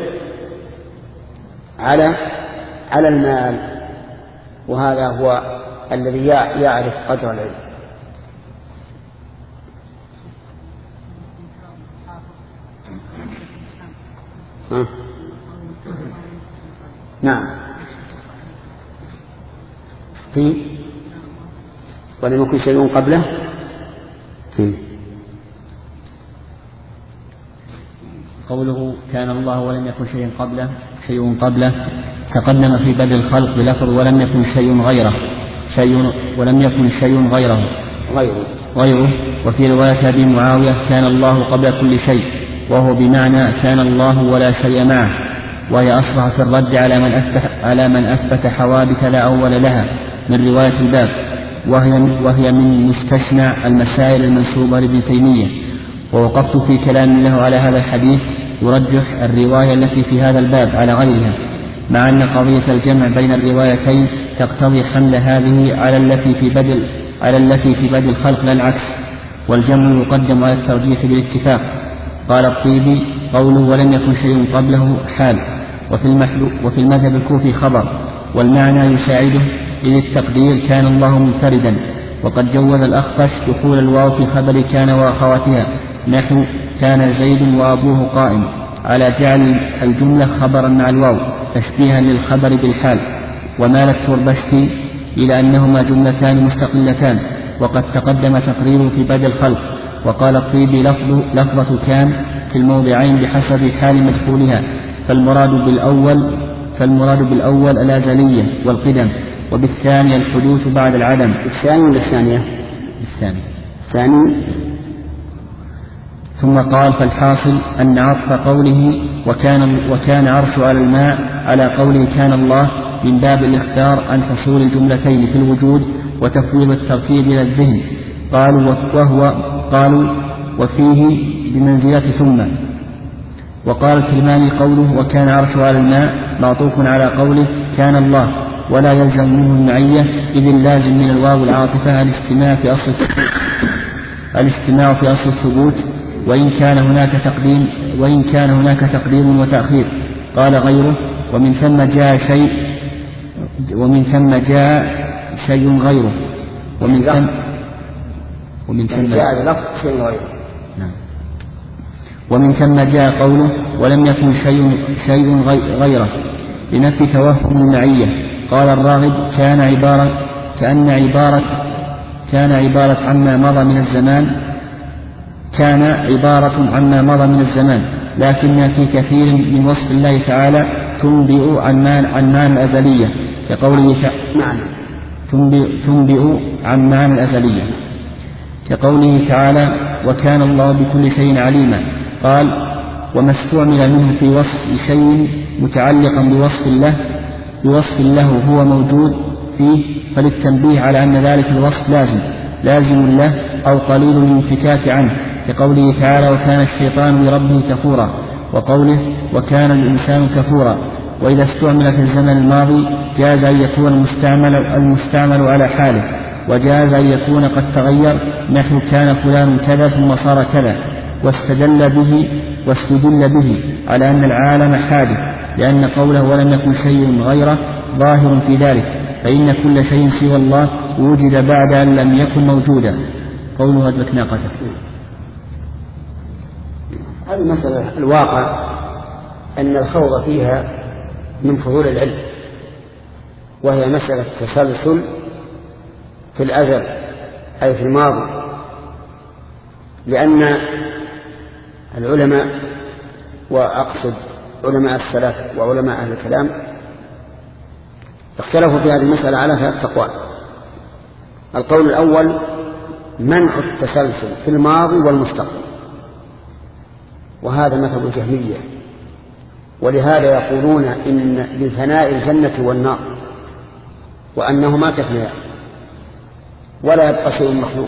على على المال، وهذا هو الذي يعرف قدر العلم. ها؟ نعم في ولم يكن شيء قبله. في قوله كان الله ولم يكن شيء قبله شيء قبله تقدم في بدء الخلق بلفظ ولم يكن شيء غيره شيء ولم يكن شيء غيره غيره غيره وفي رواية أبي معاوية كان الله قبل كل شيء، وهو بمعنى كان الله ولا شيء معه، وهي أصرح في الرد على من أثبت على من أثبت حوادث لا أول لها من رواية الباب، وهي وهي من مستشنع المسائل المنسوبة لابن تيمية. ووقفت في كلام له على هذا الحديث يرجح الرواية التي في هذا الباب على غيرها، مع أن قضية الجمع بين الروايتين تقتضي حمل هذه على التي في بدء على التي في بدء الخلق لا العكس، والجمع يقدم على الترجيح بالاتفاق. قال الطيبي قوله ولم يكن شيء قبله حال، وفي, وفي المذهب الكوفي خبر، والمعنى يساعده إذ التقدير كان الله منفردا. وقد جوز الأخفش دخول الواو في خبر كان وأخواتها، نحو كان زيد وأبوه قائم، على جعل الجملة خبرا مع الواو تشبيها للخبر بالحال. ومال التربشتي إلى أنهما جملتان مستقلتان، وقد تقدم تقريره في بدء الخلق. وقال الطيبي لفظ لفظة كان في الموضعين بحسب حال مدخولها، فالمراد بالأول فالمراد بالأول الأزلية والقدم، وبالثانية الحدوث بعد العدم. الثاني ولا الثانية؟ الثاني. الثاني. ثم قال فالحاصل أن عطف قوله وكان, وكان عرش على الماء على قوله كان الله من باب الاختيار عن حصول الجملتين في الوجود وتفويض الترتيب إلى الذهن. قالوا وهو قالوا وفيه بمنزلة ثم. وقال الكلماني قوله وكان عرش على الماء معطوف على قوله كان الله، ولا يلزم منه المعية، إذ اللازم من الواو العاطفة الاجتماع في أصل الاجتماع في أصل الثبوت، وإن كان هناك تقديم وإن كان هناك تقديم وتأخير. قال غيره ومن ثم جاء شيء ومن ثم جاء شيء غيره ومن ثم ومن ثم جاء لفظ شيء غيره. نعم. ومن ثم جاء قوله ولم يكن شيء شيء غيره لنفي توهم المعية. قال الراغب كان عبارة كأن عبارة كان عبارة عما مضى من الزمان كان عبارة عما مضى من الزمان، لكن في كثير من وصف الله تعالى تنبئ عن معنى الأزلية، كقوله تعالى تنبئ عن معنى الأزلية كقوله تعالى وكان الله بكل شيء عليما. قال وما استعمل منه في وصف شيء متعلقا بوصف الله بوصف له هو موجود فيه، فللتنبيه على أن ذلك الوصف لازم لازم له أو قليل الانفكاك عنه، كقوله تعالى وكان الشيطان لربه كفورا، وقوله وكان الإنسان كفورا. وإذا استعمل في الزمن الماضي جاز أن يكون المستعمل, المستعمل على حاله، وجاز أن يكون قد تغير، نحو كان فلان كذا ثم صار كذا، واستدل به واستدل به على أن العالم حادث، لأن قوله ولم يكن شيء غيره ظاهر في ذلك، فإن كل شيء سوى الله وجد بعد أن لم يكن موجودا. قوله أدرك ناقتك. هذه مسألة الواقع أن الخوض فيها من فضول العلم، وهي مسألة تسلسل في الأزل أي في الماضي، لأن العلماء وأقصد علماء السلف وعلماء أهل الكلام اختلفوا في هذه المسألة على ثلاثة أقوال. القول الأول منع التسلسل في الماضي والمستقبل، وهذا مذهب الجهمية، ولهذا يقولون إن لفناء الجنة والنار وأنهما تفنيان ولا يبقى شيء مخلوق.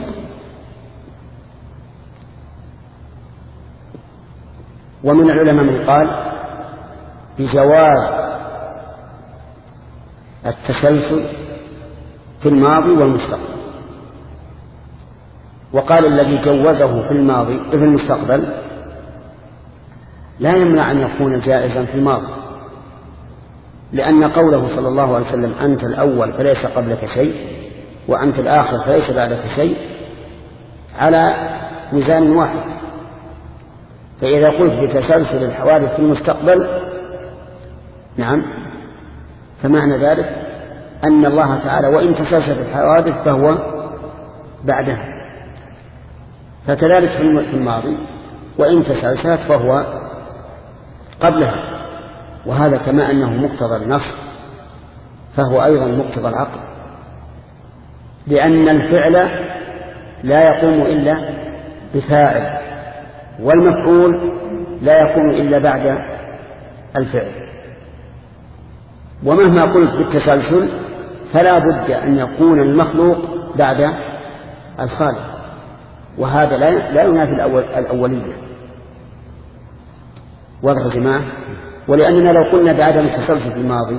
ومن العلماء من قال بجواز التسلسل في الماضي والمستقبل، وقال الذي جوزه في الماضي في المستقبل لا يمنع أن يكون جائزا في الماضي، لأن قوله صلى الله عليه وسلم أنت الأول فليس قبلك شيء وأنت الآخر فليس بعدك شيء على ميزان واحد. فإذا قلت بتسلسل الحوادث في المستقبل نعم فمعنى ذلك أن الله تعالى وإن تسلسل الحوادث فهو بعدها، فكذلك في الماضي وإن تسلسلت فهو قبلها، وهذا كما أنه مقتضى النص فهو أيضا مقتضى العقل، لأن الفعل لا يقوم إلا بفاعل، والمفعول لا يقوم إلا بعد الفعل. ومهما قلت بالتسلسل فلا بد أن يكون المخلوق بعد الخالق، وهذا لا ينافي الأول الأولية. واضح يا جماعة؟ ولأننا لو قلنا بعدم التسلسل في الماضي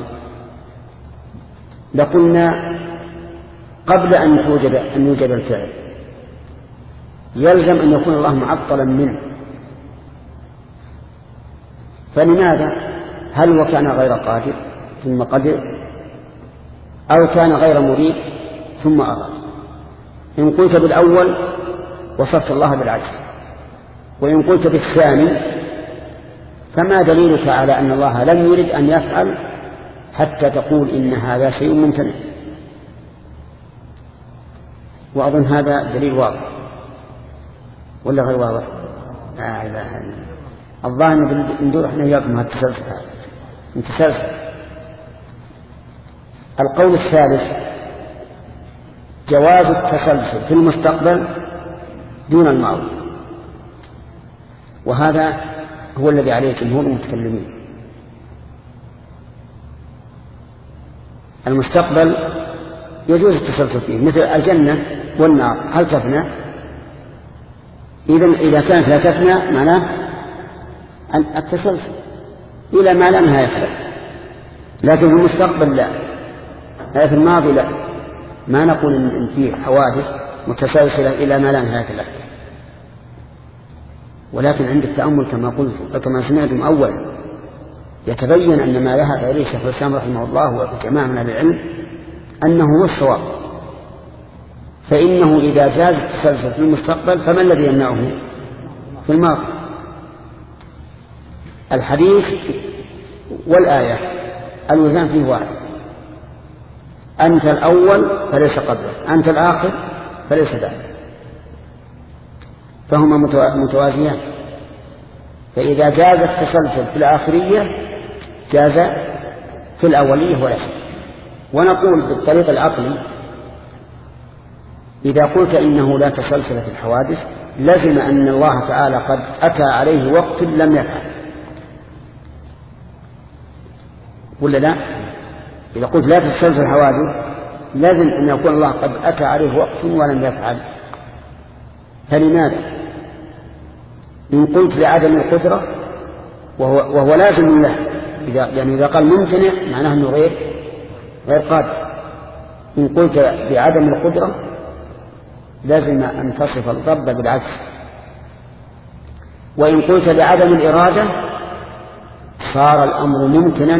لقلنا قبل أن توجد أن يوجد الفعل يلزم أن يكون الله معطلا منه، فلماذا؟ هل وكان غير قادر ثم قدر أو كان غير مريد ثم أراد؟ إن قلت بالأول وصفت الله بالعجز، وإن قلت بالثاني فما دليلك على أن الله لم يرد أن يفعل حتى تقول إن هذا شيء ممتنع؟ وأظن هذا دليل واضح ولا غير واضح؟ لا إله إلا الله. الظاهر أن ندور إحنا إياكم هالتسلسل هذا متسلسل. القول الثالث جواز التسلسل في المستقبل دون الماضي، وهذا هو الذي عليه جمهور المتكلمين. المستقبل يجوز التسلسل فيه، مثل الجنة والنار هل تفنى؟ إذن إذا كانت لا تفنى معناه التسلسل إلى ما لا نهاية له، لكن في المستقبل لا، في الماضي لا، ما نقول إن فيه حوادث متسلسلة إلى ما لا نهاية له. ولكن عند التأمل كما قلت وكما سمعتم أولا يتبين أن ما ذهب إليه شيخ الإسلام رحمه الله وجماعة من أهل العلم أنه هو الصواب، فإنه إذا جاز التسلسل في المستقبل فما الذي يمنعه في الماضي؟ الحديث والآية الوزان فيه واحد، أنت الأول فليس قبلك، أنت الآخر فليس ذلك، فهما متوازيان. فإذا جاز التسلسل في الآخرية جاز في الأولية ولا شيء. ونقول بالطريق العقلي إذا قلت إنه لا تسلسل في الحوادث لزم أن الله تعالى قد أتى عليه وقت لم يفعل، ولا لا؟ إذا قلت لا تتسلسل الحوادث لازم أن يكون الله قد أتى عليه وقت ولم يفعل. فلماذا؟ إن قلت لعدم القدرة وهو, وهو لازم له، إذا يعني إذا قال ممتنع معناه أنه غير غير قادر. إن قلت بعدم القدرة لازم أن تصف الرب بالعكس. وإن قلت بعدم الإرادة صار الأمر ممكنا،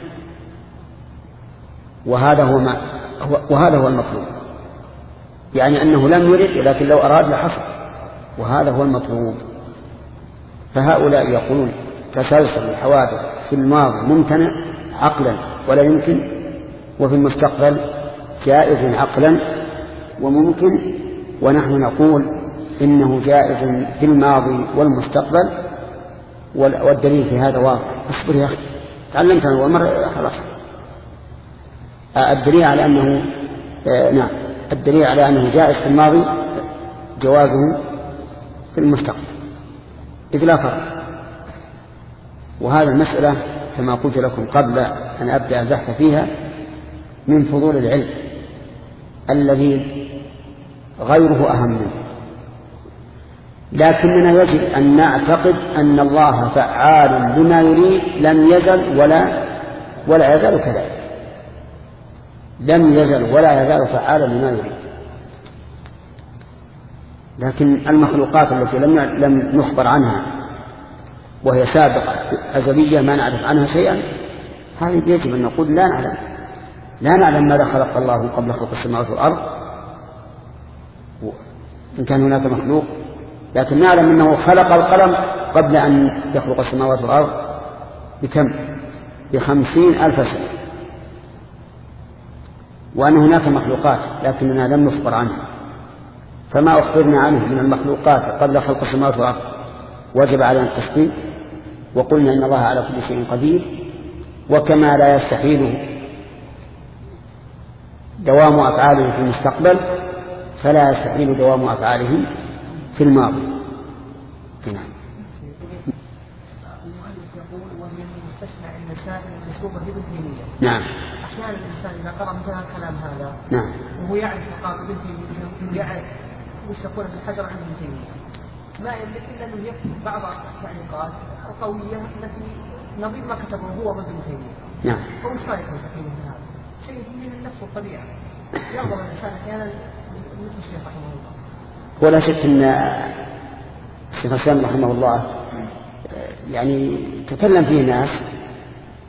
وهذا هو ما وهذا هو المطلوب، يعني أنه لم يرد لكن لو أراد لحصل، وهذا هو المطلوب. فهؤلاء يقولون تسلسل الحوادث في الماضي ممتنع عقلا ولا يمكن، وفي المستقبل جائز عقلا وممكن، ونحن نقول إنه جائز في الماضي والمستقبل، والدليل في هذا واضح. اصبر يا أخي تعلمت أنا ومرة خلاص. الدليل على أنه آه نعم الدليل على أنه جائز في الماضي جوازه في المستقبل إذ لا فرق. وهذا المسألة كما قلت لكم قبل أن أبدأ البحث فيها من فضول العلم الذي غيره أهم منه، لكننا يجب أن نعتقد أن الله فعال لما يريد لم يزل ولا ولا يزال كذلك، لم يزل ولا يزال فعالا لما يريد. لكن المخلوقات التي لم لم نخبر عنها وهي سابقة أزلية ما نعرف عنها شيئا، هذه يجب أن نقول لا نعلم لا نعلم ماذا خلق الله قبل خلق السماوات والأرض إن كان هناك مخلوق، لكن نعلم أنه خلق القلم قبل أن يخلق السماوات والأرض بكم؟ بخمسين ألف سنة، وأن هناك مخلوقات لكننا لم نخبر عنها. فما أخبرنا عنه من المخلوقات قبل خلق السماوات والأرض وجب علينا التصديق، وقلنا إن الله على كل شيء قدير. وكما لا يستحيل دوام أفعاله في المستقبل فلا يستحيل دوام أفعاله في الماضي. نعم. المؤلف يقول وهي من مستشفى المسائل المشروبة ابن تيمية. نعم. أحيانا الإنسان إذا قرأ مثلا الكلام هذا نعم وهو يعرف مقام ابن تيمية يعرف وش تقول ابن حجر عن ابن تيمية، ما يملك إلا أنه يكتب بعض التعليقات القوية التي نظير ما كتبه هو ضد ابن تيمية. نعم. فوش رأيكم في هذا؟ شيء من النفس والطبيعة ينظر الإنسان أحيانا مثل الشيخ رحمه الله. ولا شك أن الشيخ الإسلام رحمه الله يعني تكلم فيه ناس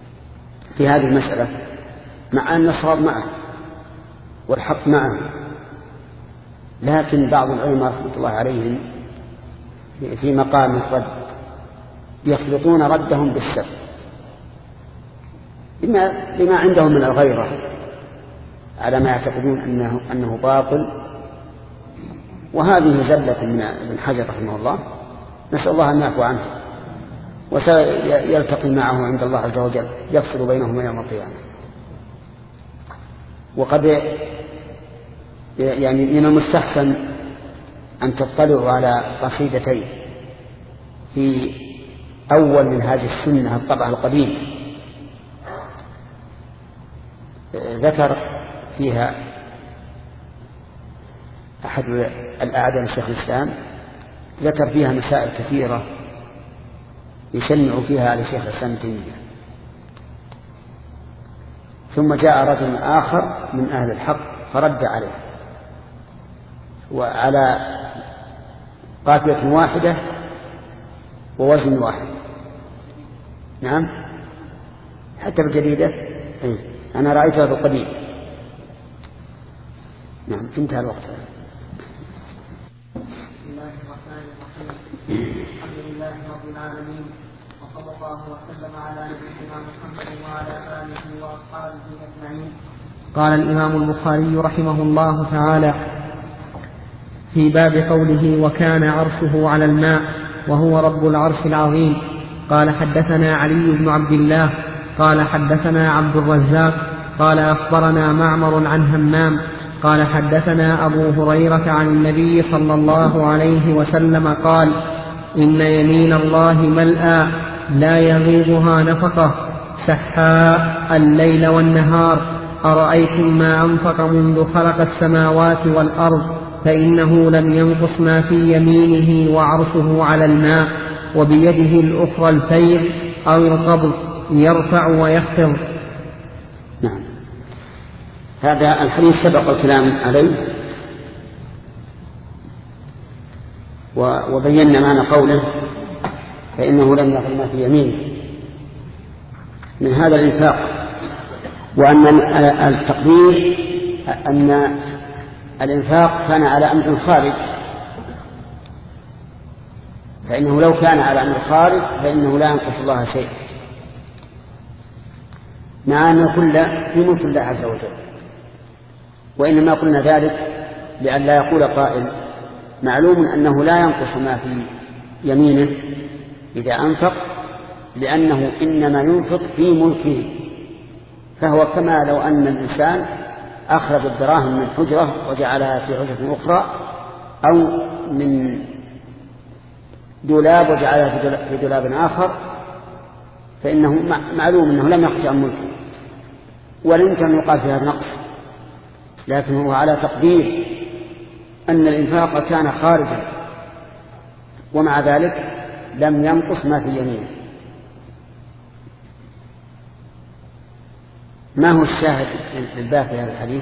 في هذه المسألة مع أن الصواب معه والحق معه، لكن بعض العلماء رحمة الله عليهم في مقام الرد يخلطون ردهم بالسر بما, بما عندهم من الغيرة على ما يعتقدون أنه, أنه باطل، وهذه زلة من ابن حجر رحمه الله، نسأل الله أن يعفو عنه وسيلتقي معه عند الله عز وجل يفصل بينهما يوم القيامة. وقد يعني من المستحسن أن تطلعوا على قصيدتين في أول من هذه السنة الطبع القديم، ذكر فيها أحد الأعداء شيخ الإسلام، ذكر فيها مسائل كثيرة يشنع فيها على شيخ الإسلام ابن تيمية. ثم جاء رجل آخر من أهل الحق فرد عليه، وعلى قافية واحدة ووزن واحد. نعم، حتى بالجديدة أيه. أنا رأيتها بالقديم. نعم، انتهى الوقت. بسم الله الرحمن الرحيم. الحمد لله رب العالمين، وصلى الله وسلم على نبينا محمد وعلى آله وأصحابه أجمعين. قال الإمام البخاري رحمه الله تعالى في باب قوله وكان عرشه على الماء وهو رب العرش العظيم. قال حدثنا علي بن عبد الله قال حدثنا عبد الرزاق قال أخبرنا معمر عن همام قال حدثنا أبو هريرة عن النبي صلى الله عليه وسلم قال إن يمين الله ملأى لا يغيضها نفقة سحاء الليل والنهار، أرأيتم ما أنفق منذ خلق السماوات والأرض فإنه لم ينقص ما في يمينه وعرشه على الماء، وبيده الأخرى الفيض أو القبض يرفع ويخفض. نعم، هذا الحديث سبق الكلام عليه وبينا معنى قوله فإنه لم يقل ما في يمينه من هذا الإنفاق، وأن التقدير أن الإنفاق كان على أمر خارج، فإنه لو كان على أمر خارج فإنه لا ينقص الله شيء، مع أن كل في ملك الله عز وجل. وإنما قلنا ذلك لأن لا يقول قائل معلوم أنه لا ينقص ما في يمينه إذا أنفق، لأنه إنما ينفق في ملكه، فهو كما لو أن الإنسان أخرج الدراهم من حجرة وجعلها في حجرة أخرى، أو من دولاب وجعلها في دولاب آخر، فإنه معلوم أنه لم يخرج عن ملكه، ولم يمكن يقال فيها نقص، لكن هو على تقدير أن الإنفاق كان خارجا، ومع ذلك لم ينقص ما في يمينه. ما هو الشاهد للباب في هذا الحديث؟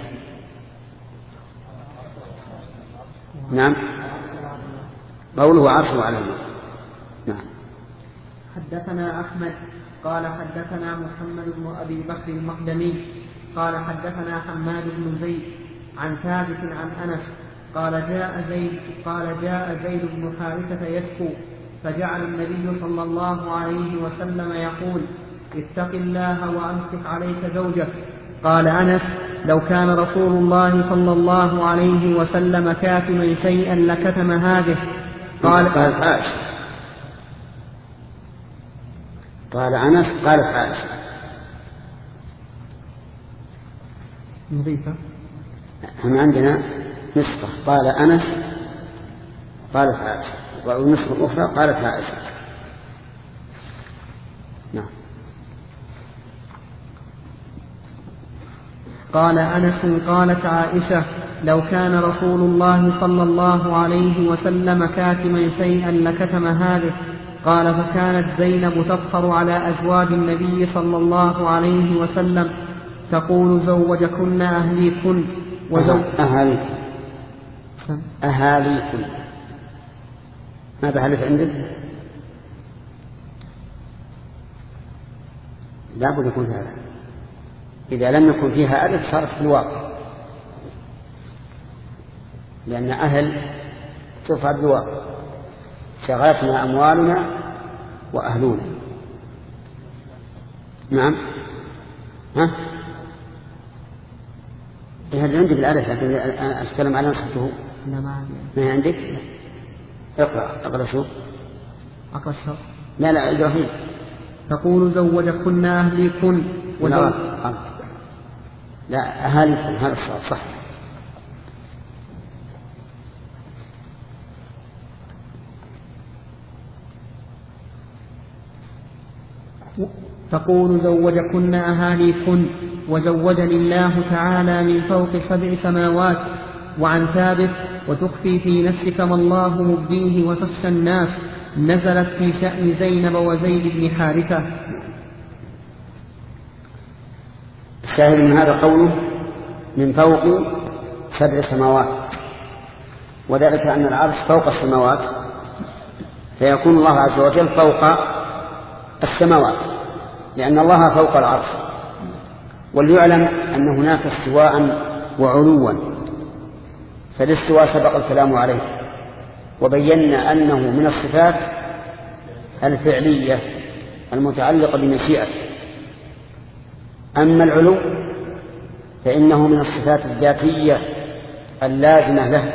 نعم، قوله عرشه على الماء. نعم. حدثنا أحمد قال حدثنا محمد بن أبي بكر المقدمي قال حدثنا حماد بن زيد عن ثابت عن أنس قال جاء زيد قال جاء زيد بن حارثة يشكو، فجعل النبي صلى الله عليه وسلم يقول اتق الله وأمسك عليك زوجك. قال أنس لو كان رسول الله صلى الله عليه وسلم كاتما شيئا لكتم هذه. قال قال عائشة قال أنس قالت عائشة نظيفة. هم عندنا نسخة قال أنس قالت عائشة، والنسخة الأخرى قالت عائشة. نعم. قال أنس قالت عائشة لو كان رسول الله صلى الله عليه وسلم كاتما شيئا لكتم هذه. قال فكانت زينب تفخر على أزواج النبي صلى الله عليه وسلم تقول زوجكن أهليكن وزوج أهالي أهاليكن. ماذا حدث عندك؟ لا بد يكون هذا إذا لم يكن فيها ألف صارت في الواقع، لأن أهل ترفع بالواقع. شغلتنا أموالنا وأهلنا. نعم. ها؟ هذا عندي بالألف، لكن أنا أتكلم على نسخته. ما عندك؟ اقرأ اقرأ شو؟ اقرأ الشر. لا لا الجوهين. تقول زوجكن أهليكن وزوج. لا أهاليكن، هذا الصواب صح. تقول زوجكن أهاليكن وزوجني الله تعالى من فوق سبع سماوات. وعن ثابت وتخفي في نفسك ما الله مبديه وتخشى الناس نزلت في شأن زينب وزيد بن حارثة. الشاهد من هذا قوله من فوق سبع سماوات، وذلك أن العرش فوق السماوات، فيكون الله عز وجل فوق السماوات لأن الله فوق العرش. وليعلم أن هناك استواء وعلوا، فالاستواء سبق الكلام عليه وبينا أنه من الصفات الفعلية المتعلقة بمشيئته. أما العلو فإنه من الصفات الذاتية اللازمة له،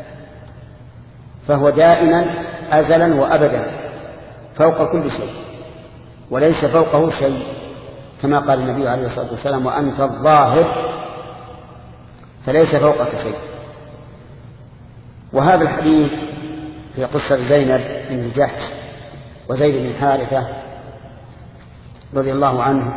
فهو دائما أزلا وأبدا فوق كل شيء وليس فوقه شيء، كما قال النبي عليه الصلاة والسلام وأنت الظاهر فليس فوقك شيء. وهذا الحديث في قصة زينب بن جحش وزيد بن حارثة رضي الله عنه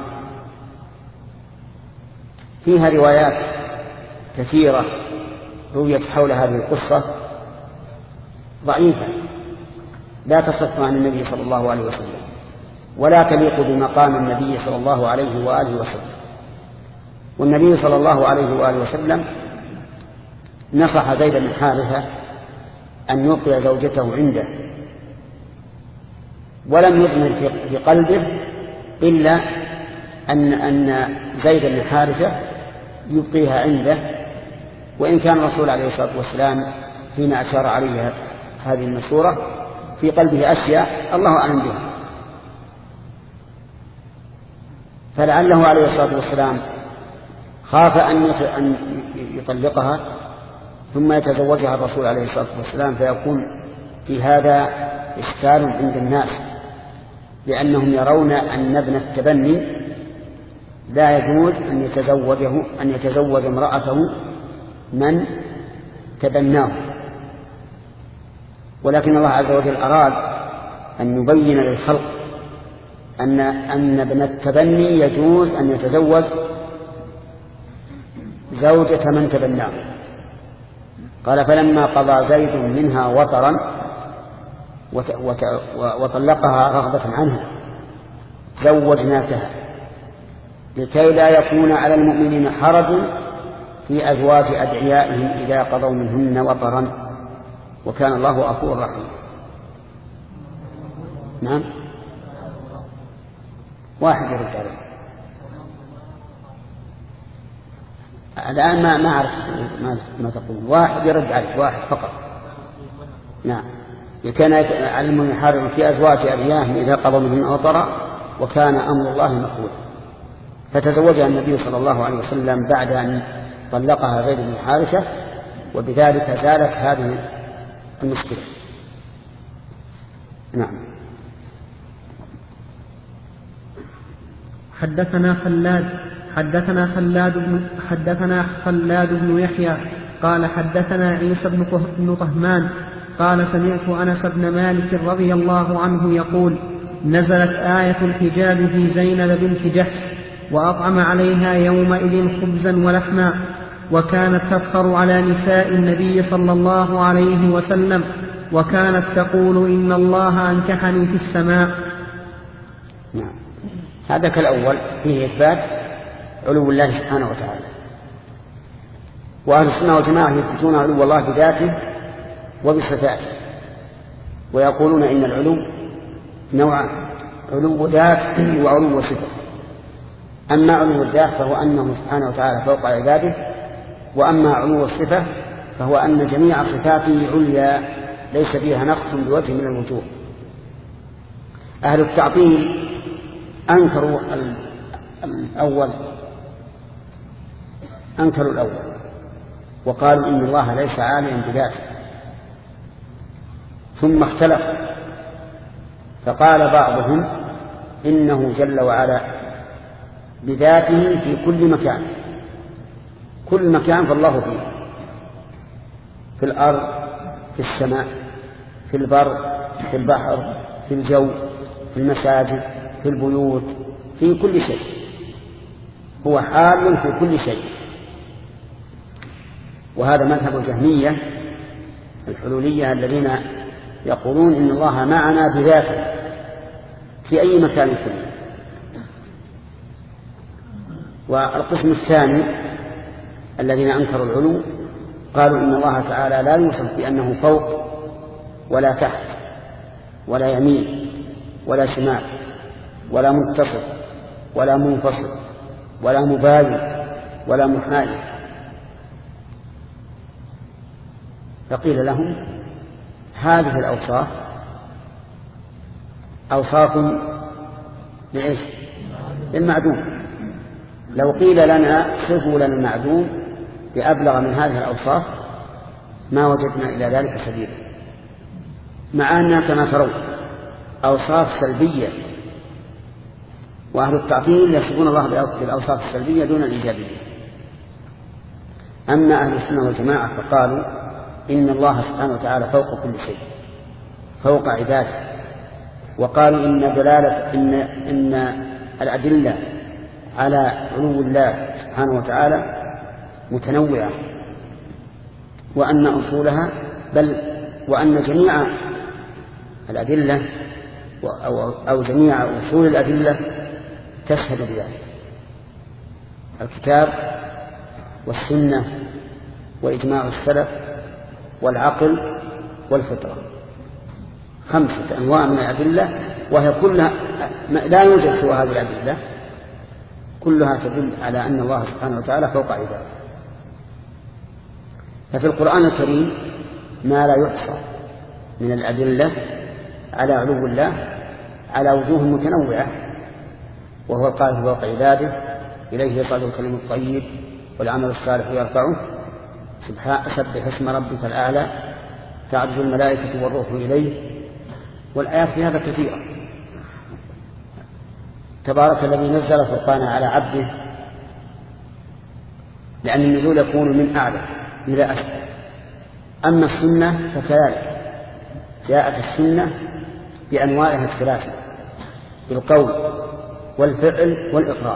فيها روايات كثيرة رويت حول هذه القصة ضعيفة لا تصح عن النبي صلى الله عليه وسلم ولا تليق بمقام النبي صلى الله عليه وآله وسلم. والنبي صلى الله عليه وآله وسلم نصح زيد بن حارثة أن يبقي زوجته عنده، ولم يضمر في قلبه إلا أن أن زيد بن حارثة يبقيها عنده، وإن كان الرسول عليه الصلاة والسلام حين أشار عليه هذه المشورة في قلبه أشياء الله أعلم بها، فلعله عليه الصلاة والسلام خاف أن يطلقها ثم يتزوجها الرسول عليه الصلاة والسلام، فيكون في هذا إشكال عند الناس، لأنهم يرون أن ابن التبني لا يجوز أن يتزوجه أن يتزوج امرأته من تبناه. ولكن الله عز وجل أراد أن يبين للخلق أن أن ابن التبني يجوز أن يتزوج زوجة من تبناه. قال فلما قضى زيد منها وطرا وطلقها رغبة عنها زوجناكها لكي لا يكون على المؤمنين حرج في أزواج أدعيائهم إذا قضوا منهن وطرا وكان الله غفورا رحيما. نعم واحد يرد عليه الآن ما ما أعرف ما, ما تقول. واحد يرد عليه واحد فقط. نعم كان على المؤمنين حرج في أزواج أدعيائهم إذا قضوا منهن وطرا وكان أمر الله مفعولا. فتزوجها النبي صلى الله عليه وسلم بعد أن طلقها زيد بن حارثة، وبذلك زالت هذه المشكلة. نعم. حدثنا خلاد حدثنا خلاد بن حدثنا خلاد بن يحيى قال حدثنا عيسى بن طهمان قال سمعت أنس بن مالك رضي الله عنه يقول نزلت آية الحجاب في زينب بنت جحش وأطعم عليها يومئذ خبزا ولحما وكانت تفخر على نساء النبي صلى الله عليه وسلم وكانت تقول إن الله أنكحني في السماء. نعم. هذا كالأول فيه إثبات علو الله سبحانه وتعالى، وأهل السنة والجماعة يثبتون علو الله بذاته وبصفاته، ويقولون إن العلو نوعان علو ذات وعلو صفة. أما علو الذات فهو أنه سبحانه وتعالى فوق عباده، وأما علو الصفة فهو أن جميع صفاته عليا ليس فيها نقص بوجه من الوجوه. أهل التعطيل أنكروا الأول أنكروا الأول وقالوا إن الله ليس عاليا بذاته، ثم اختلف فقال بعضهم إنه جل وعلا بذاته في كل مكان، كل مكان فالله فيه، في الأرض، في السماء، في البر، في البحر، في الجو، في المساجد، في البيوت، في كل شيء، هو حال في كل شيء. وهذا مذهب الجهمية الحلولية الذين يقولون إن الله معنا بذاته في أي مكان كله. والقسم الثاني الذين أنكروا العلو قالوا إن الله تعالى لا يوصف بأنه فوق ولا تحت ولا يمين ولا شمال ولا متصل ولا منفصل ولا مباين ولا محايد. فقيل لهم هذه الأوصاف أوصاف لإيش؟ للمعدوم. لو قيل لنا صفوا لنا المعدوم بأبلغ من هذه الأوصاف ما وجدنا إلى ذلك سبيلا، مع أنها كما ترون أوصاف سلبية، وأهل التعطيل يصفون الله بالأوصاف السلبية دون الإيجابية. أما أهل السنة والجماعة فقالوا إن الله سبحانه وتعالى فوق كل شيء، فوق عباده، وقالوا إن دلالة إن, إن الأدلة على علو الله سبحانه وتعالى متنوعة، وأن أصولها بل وأن جميع الأدلة أو, أو جميع أصول الأدلة تشهد بذلك، الكتاب والسنة وإجماع السلف والعقل والفطرة، خمسة أنواع من الأدلة، وهي كلها لا يوجد سوى هذه الأدلة، كلها تدل على أن الله سبحانه وتعالى فوق عباده. ففي القرآن الكريم ما لا يحصى من الأدلة على علو الله على وجوه متنوعة، وهو القائل فوق عباده، إليه يصعد الكلم الطيب والعمل الصالح يرفعه، سبح اسم ربك الأعلى، تعرج الملائكة والروح إليه، والآيات في هذا كثيرة. تبارك الذي نزل الفرقان على عبده، لأن النزول يكون من أعلى إلى أسفل. أما السنة فكذلك جاءت السنة بأنواعها الثلاثة، بالقول والفعل والإقرار.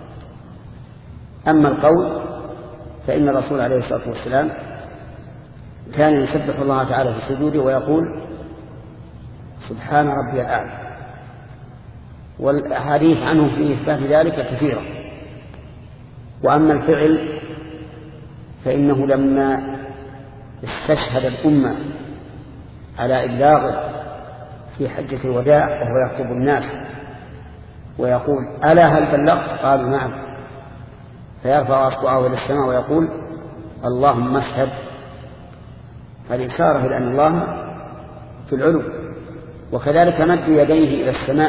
أما القول فإن الرسول عليه الصلاة والسلام كان يسبح الله تعالى في سجوده ويقول سبحان ربي الأعلى، والأحاديث عنه في إثبات ذلك كثيرة. وأما الفعل فإنه لما استشهد الأمة على إبلاغه في حجة الوداع وهو يخطب الناس ويقول ألا هل بلغت؟ قالوا نعم، فيرفع أصبعه إلى السماء ويقول اللهم اشهد، فالإشارة إلى أن الله في العلو. وكذلك مد يديه إلى السماء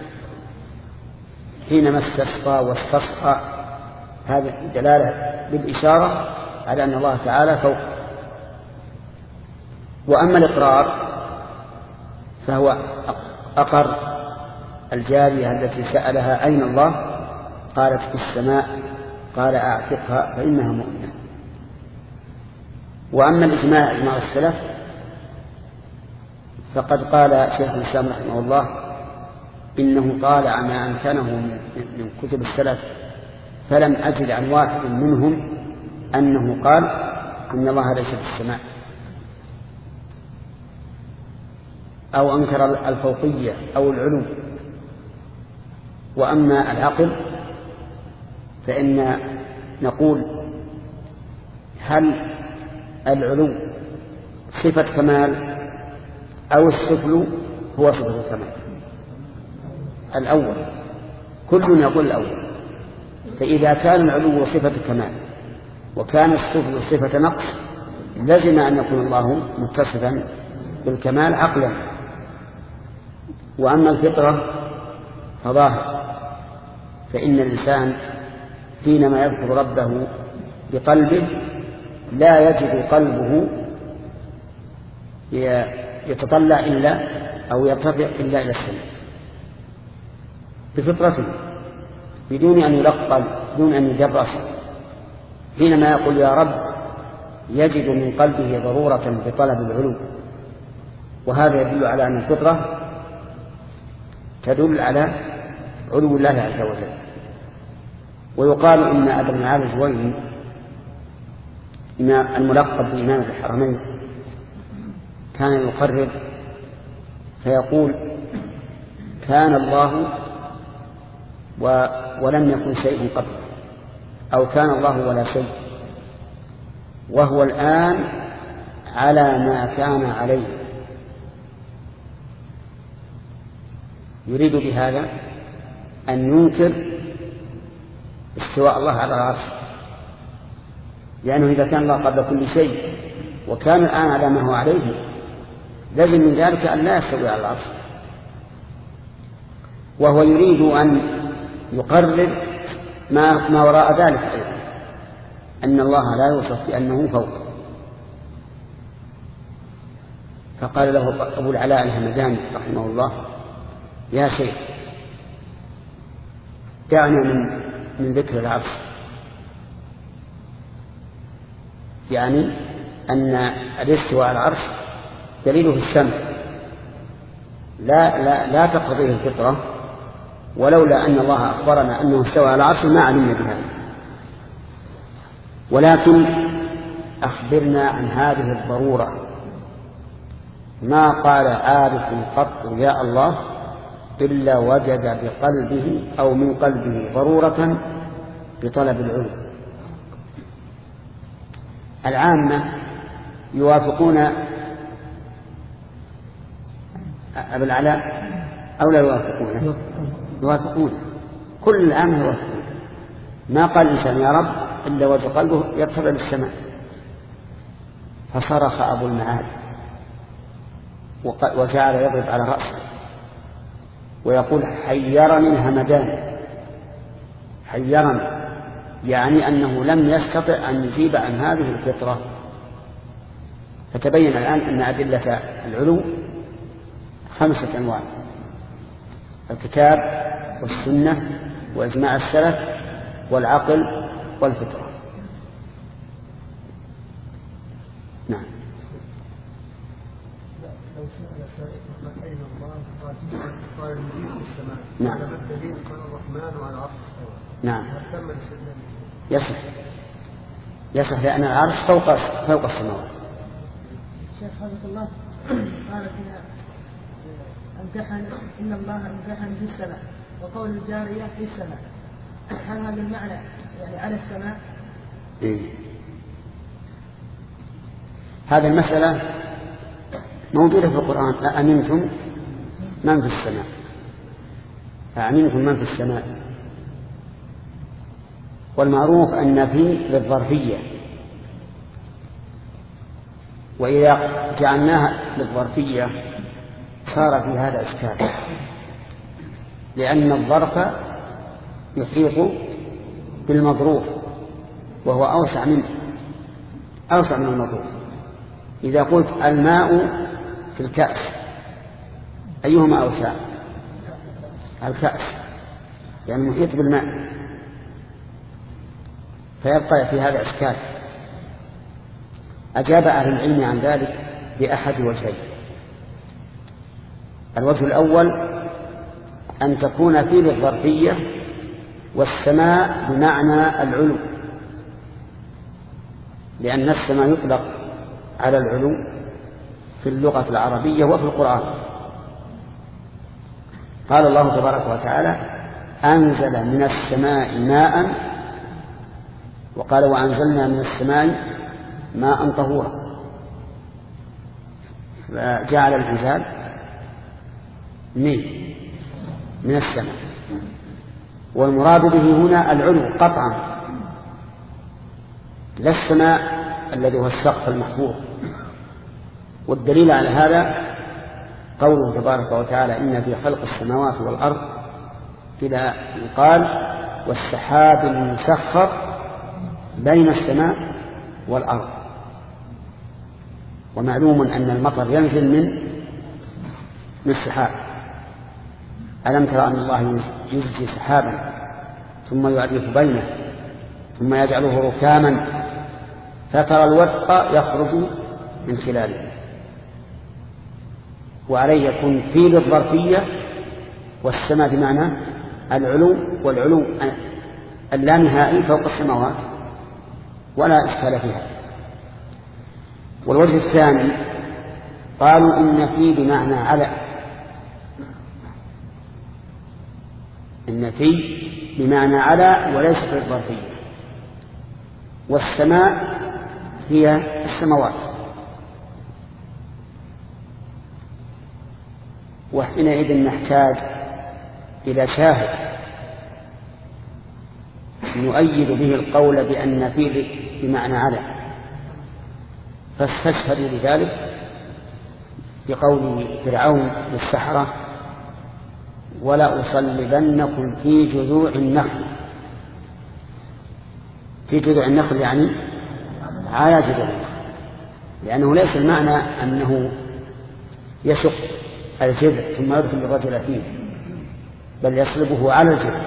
حينما استسقى واستصحى، هذه دلالة بالإشارة على أن الله تعالى فوق. وأما الإقرار فهو أقر الجارية التي سألها أين الله؟ قالت في السماء، قال أعتقها فإنها مؤمنة. وأما الإجماع إجماع السلف فقد قال شيخ الإسلام رحمه الله إنه طالع ما أمكنه من كتب السلف فلم أجد عن واحد منهم أنه قال إن الله ليس في السماء أو أنكر الفوقية أو العلو. وأما العقل فإن نقول هل العلو صفة كمال أو السفل هو صفة الكمال؟ الأول، كل يقول الأول، فإذا كان العلو صفة كمال وكان السفل صفة نقص لزم أن يكون الله متصفا بالكمال عقلا. وأما الفطرة فظاهر، فإن الإنسان حينما يذكر ربه بقلبه لا يجد قلبه يتطلع إلا أو يرتفع إلا إلى السماء بفطرته بدون أن يلقل بدون أن يدرس. حينما يقول يا رب يجد من قلبه ضرورة بطلب العلو، وهذا يدل على أن الفطرة تدل على علو الله عز وجل. ويقال إن أبا المعالي الجويني الملقب بإمامة الحرمين كان يقرر فيقول كان الله و ولم يكن شيء قبله، أو كان الله ولا شيء، وهو الآن على ما كان عليه. يريد بهذا أن ينكر استواء الله على العرش، لأنه إذا كان الله قبل كل شيء وكان الآن على ما هو عليه لازم من ذلك أن لا يستوي على العرش. وهو يريد أن يقرر ما, ما وراء ذلك أيضا، أن الله لا يوصف بأنه فوق. فقال له أبو العلاء الهمداني رحمه الله يا شيخ دعنا من, من ذكر العرش، يعني أن الاستواء على العرش دليله السمع لا, لا, لا تقتضيه الفطرة، ولولا أن الله أخبرنا أنه استوى على العرش ما علمنا بهذا. ولكن أخبرنا عن هذه الضرورة. ما قال عارف قط يا الله إلا وجد بقلبه أو من قلبه ضرورة بطلب العلو. العامة يوافقون أبا العلاء أو لا يوافقون؟ يوافقون. كل العامة يوافقون. ما قال الإنسان يا رب إلا وجد قلبه يرتفع للسماء. فصرخ أبو المعالي وجعل يضرب على رأسه ويقول حيرني الهمدان، حيرني، يعني أنه لم يستطع أن يجيب عن هذه الفطرة. فتبين الآن أن أدلة العلو خمسة أنواع: الكتاب والسنة وإجماع السلف والعقل والفطرة. نعم. لو سأل سائل أين الله قال المجيد في السماء. نعم. هذا الدليل قال الرحمن على العرش استوى. نعم. تم الاستدلال. يصح يصح لأن العرش فوق فوق السماوات. شيخ حفظك الله قال فيها امتحن إن الله امتحن في السماء، وقول الجارية في السماء، هل هذا المعنى يعني على السماء؟ إيه؟ هذه المسألة موجودة في القرآن. أأمنتم من في السماء، أأمنتم من في السماء. والمعروف أن في للظرفية، وإذا جعلناها للظرفية صار في هذا إشكال، لأن الظرف يحيط بالمظروف وهو أوسع منه أوسع من المظروف. إذا قلت الماء في الكأس أيهما أوسع؟ الكأس، يعني محيط بالماء، فيبقى في هذا إشكال. أجاب أهل العلم عن ذلك بأحد وجهين: الوجه الأول أن تكون فيه للظرفية والسماء بمعنى العلو، لأن السماء يطلق على العلو في اللغة العربية وفي القرآن. قال الله تبارك وتعالى أنزل من السماء ماء، وقال وأنزلنا من السماء ماء طهورا، فجعل الإنزال من من السماء. والمراد به هنا العلو قطعا، لا السماء الذي هو السقف المحفوظ. والدليل على هذا قوله تبارك وتعالى إن في خلق السماوات والأرض إلى قال والسحاب المسخر بين السماء والأرض. ومعلوم أن المطر ينزل من من السحاب. ألم ترى أن الله يزجي سحابا ثم يعرف بينه ثم يجعله ركاما فترى الودق يخرج من خلاله. وعليه يكون في للظرفية، والسماء بمعنى العلو، والعلو اللانهائي فوق السماوات ولا إشكال فيها. والوجه الثاني قالوا إن في بمعنى على، إن في بمعنى على وليس في الظرفية، والسماء هي السماوات. وحينئذ نحتاج إلى شاهد نؤيد به القول بأن في بمعنى على، فاستشهدوا بذلك بقول فرعون للسحرة ولا أصلبنكم في جذوع النخل. في جذوع النخل يعني على جذوع النخل، لأنه ليس المعنى أنه يشق الجذع ثم يدخل الرجل فيه، بل يصلبه على الجذع.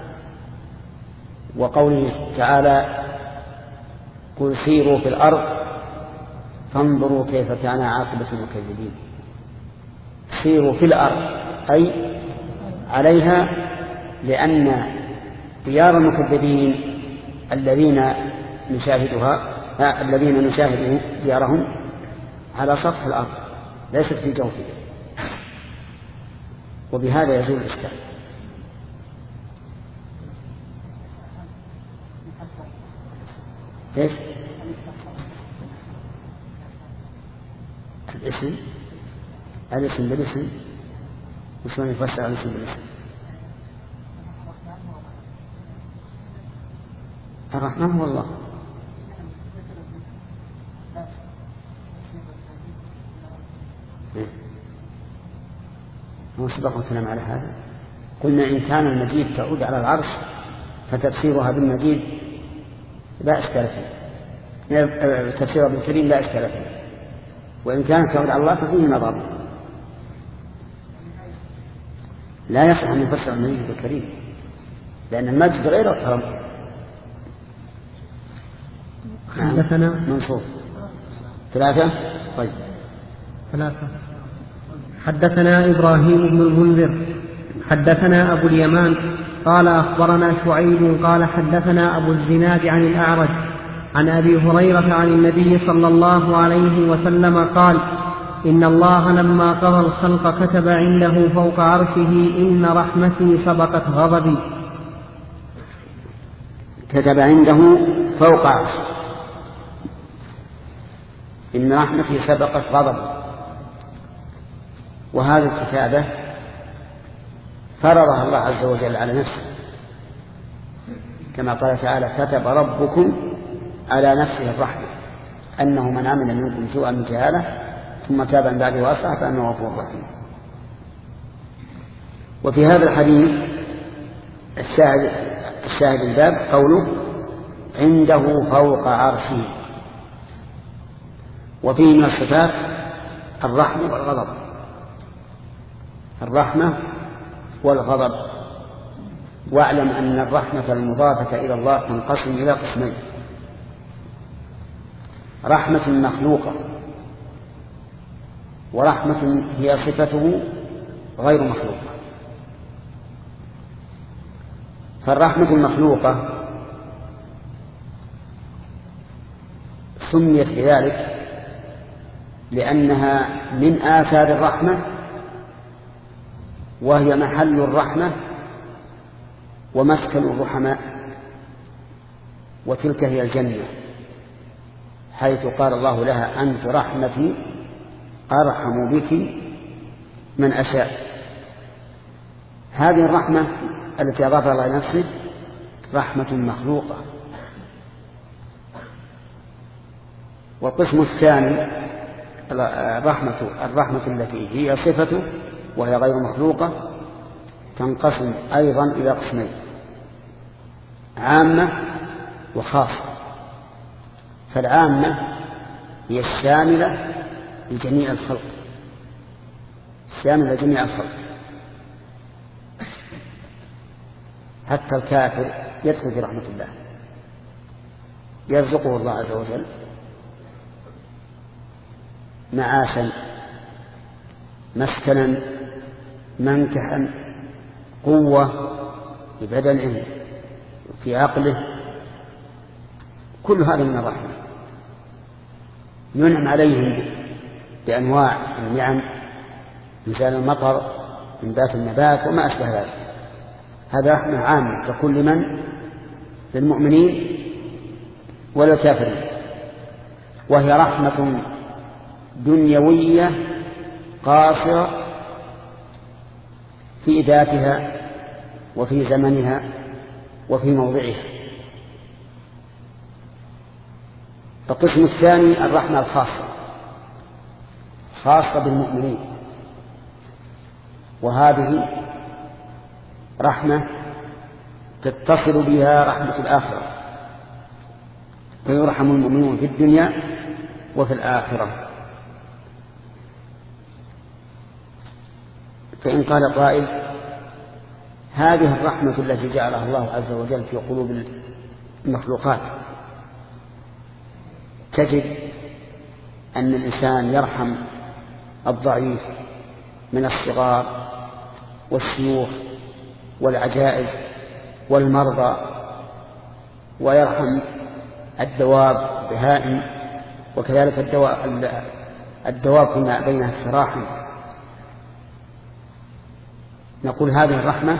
وقوله تعالى قل سيروا في الأرض فانظروا كيف كان عاقبة المكذبين. سيروا في الأرض أي عليها، لأن ديار المكذبين الذين نشاهدها الذين نشاهد ديارهم على سطح الأرض ليست في جوفها، وبهذا يزول الإشكال. ليش؟ الاسم الاسم بالاسم وشلون يفسر الاسم بالاسم؟ الرحمن هو الله. هو سبق الكلام على هذا. قلنا إن كان المجيد تعود على العرش فتفسيرها بالمجيد لا إشكال فيه، تفسيرها بالكريم لا إشكال فيه، وإن كانت تعود على الله ففيه نظر. لا يصح أن يفسر المجيد بالكريم، لأن المجد غير الكرم. حدثنا منصور ثلاثة. طيب ثلاثة. حدثنا إبراهيم بن المنذر حدثنا أبو اليمان قال أخبرنا شعيب قال حدثنا أبو الزناد عن الأعرج عن أبي هريرة عن النبي صلى الله عليه وسلم قال إن الله لما قضى الخلق كتب عنده فوق عرشه إن رحمتي سبقت غضبي. كتب عنده فوق عرشه إن رحمتي سبقت غضبي. وهذه الكتابة فرضها الله عز وجل على نفسه، كما قال تعالى كتب ربكم على نفسه الرحمة أنه من عمل منكم سوءا بجهالة ثم تاب من بعده وأصلح فأنه غفور رحيم. وفي هذا الحديث الشاهد الشاهد الباب قوله عنده فوق عرشه. وفيه من الصفات الرحمة والغضب، الرحمة والغضب. واعلم أن الرحمة المضافة إلى الله تنقسم إلى قسمين: رحمة مخلوقة، ورحمة هي صفته غير مخلوقة. فالرحمة المخلوقة سميت بذلك لأنها من آثار الرحمة، وهي محل الرحمة ومسكن الرحماء، وتلك هي الجنة، حيث قال الله لها أنت رحمتي أرحم بك من أشاء. هذه الرحمة التي أضافها الله لنفسه رحمة مخلوقة. والقسم الثاني الرحمة الرحمة التي هي صفته وهي غير مخلوقة تنقسم أيضا إلى قسمين: عامة وخاصة. فالعامة هي الشاملة لجميع الخلق، شاملة لجميع الخلق، حتى الكافر يدخل في رحمة الله، يرزقه الله عز وجل معاشا، مسكنا، منكحا، قوة في بدنه، في عقله، كل هذا من الرحمة. ينعم عليهم بأنواع النعم، إنزال المطر، إنبات النبات وما أشبه ذلك. هذا رحمة عامة تكون لمن؟ للمؤمنين وللكافرين. وهي رحمة دنيوية قاصرة في ذاتها وفي زمنها وفي موضعها. القسم الثاني الرحمة الخاصة، خاصة بالمؤمنين، وهذه رحمة تتصل بها رحمة الآخرة، فيرحم المؤمنون في الدنيا وفي الآخرة. فإن قال قائل: هذه الرحمة التي جعلها الله عز وجل في قلوب المخلوقات، تجد أن الإنسان يرحم الضعيف من الصغار والشيوخ والعجائز والمرضى، ويرحم الدواب بهائم، وكذلك الدواب, الدواب فيما بينها التراحم. نقول هذه الرحمة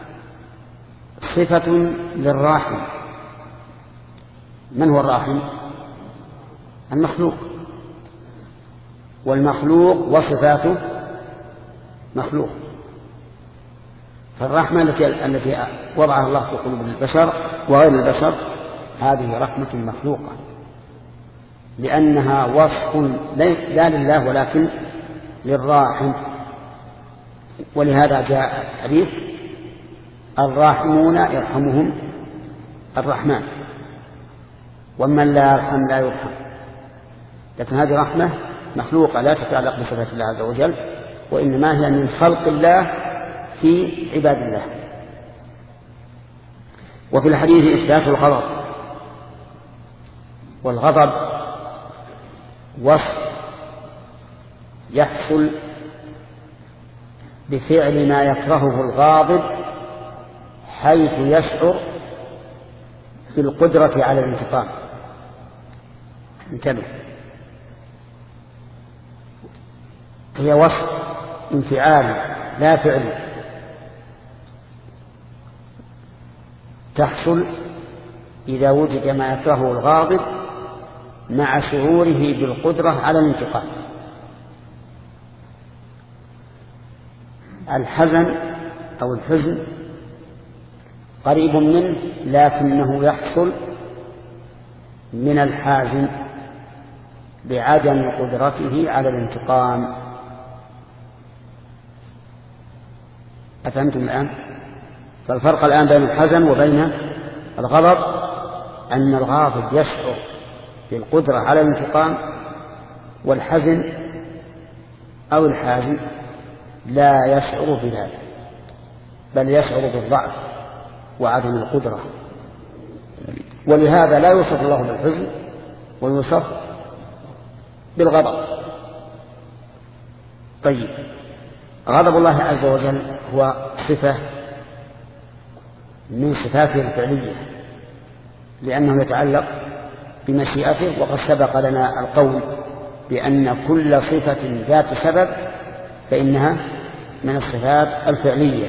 صفة للراحم. من هو الراحم؟ المخلوق، والمخلوق وصفاته مخلوق. فالرحمة التي التي وضعها الله في قلوب البشر وغير البشر هذه رحمة مخلوقة، لأنها وصف لا لله ولكن للراحم. ولهذا جاء الحديث: الراحمون يرحمهم الرحمن، ومن لا يرحم لا يرحم. لكن هذه رحمة مخلوقة لا تتعلق بصفات الله عز وجل، وإنما هي من خلق الله في عباد الله. وفي الحديث إثبات الغضب، والغضب وصف يحصل بفعل ما يكرهه الغاضب، حيث يشعر بالقدرة على الانتقام. انتبه، هي وصف انفعال لا فعل، تحصل إذا وجد ما يكرهه الغاضب مع شعوره بالقدرة على الانتقام. الحزن أو الحزن قريب منه، لكنه يحصل من الحازن بعدم قدرته على الانتقام. أفهمتم الآن؟ فالفرق الآن بين الحزن وبين الغضب أن الغاضب يشعر بالقدرة على الانتقام، والحزن أو الحازن لا يشعر بذلك، بل يشعر بالضعف وعدم القدرة. ولهذا لا يوصف الله بالحزن ويوصف بالغضب. طيب، غضب الله عز وجل هو صفة من صفاته الفعلية، لأنه يتعلق بمشيئته. وقد سبق لنا القول بأن كل صفة ذات سبب فإنها من الصفات الفعلية،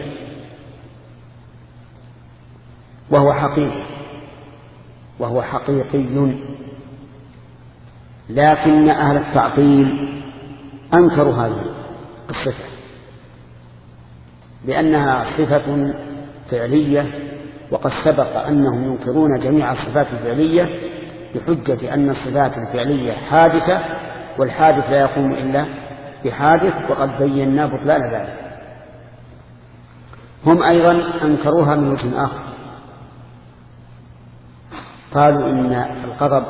وهو حقيقي وهو حقيقي. لكن أهل التعطيل أنكروا هذه الصفة، لأنها صفة فعلية، وقد سبق أنهم ينكرون جميع الصفات الفعلية بحجة أن الصفات الفعلية حادثة، والحادث لا يقوم إلا بحادث، وقد بينا بطلان ذلك. هم أيضا أنكروها من وجه آخر، قالوا إن الغضب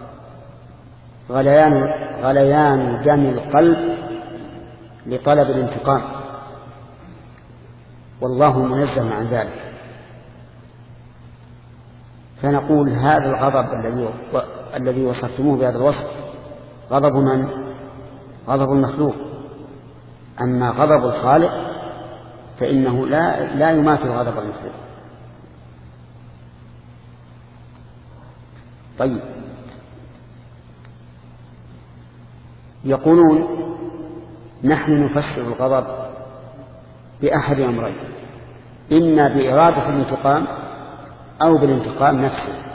غليان, غليان دم القلب لطلب الانتقام، والله منزه عن ذلك. فنقول هذا الغضب الذي الذي وصفتموه بهذا الوصف غضب من؟ غضب المخلوق. أما غضب الخالق فإنه لا, لا يماثل غضب المخلوق. طيب، يقولون نحن نفسر الغضب بأحد أمرين، إما بإرادة الانتقام أو بالانتقام نفسه.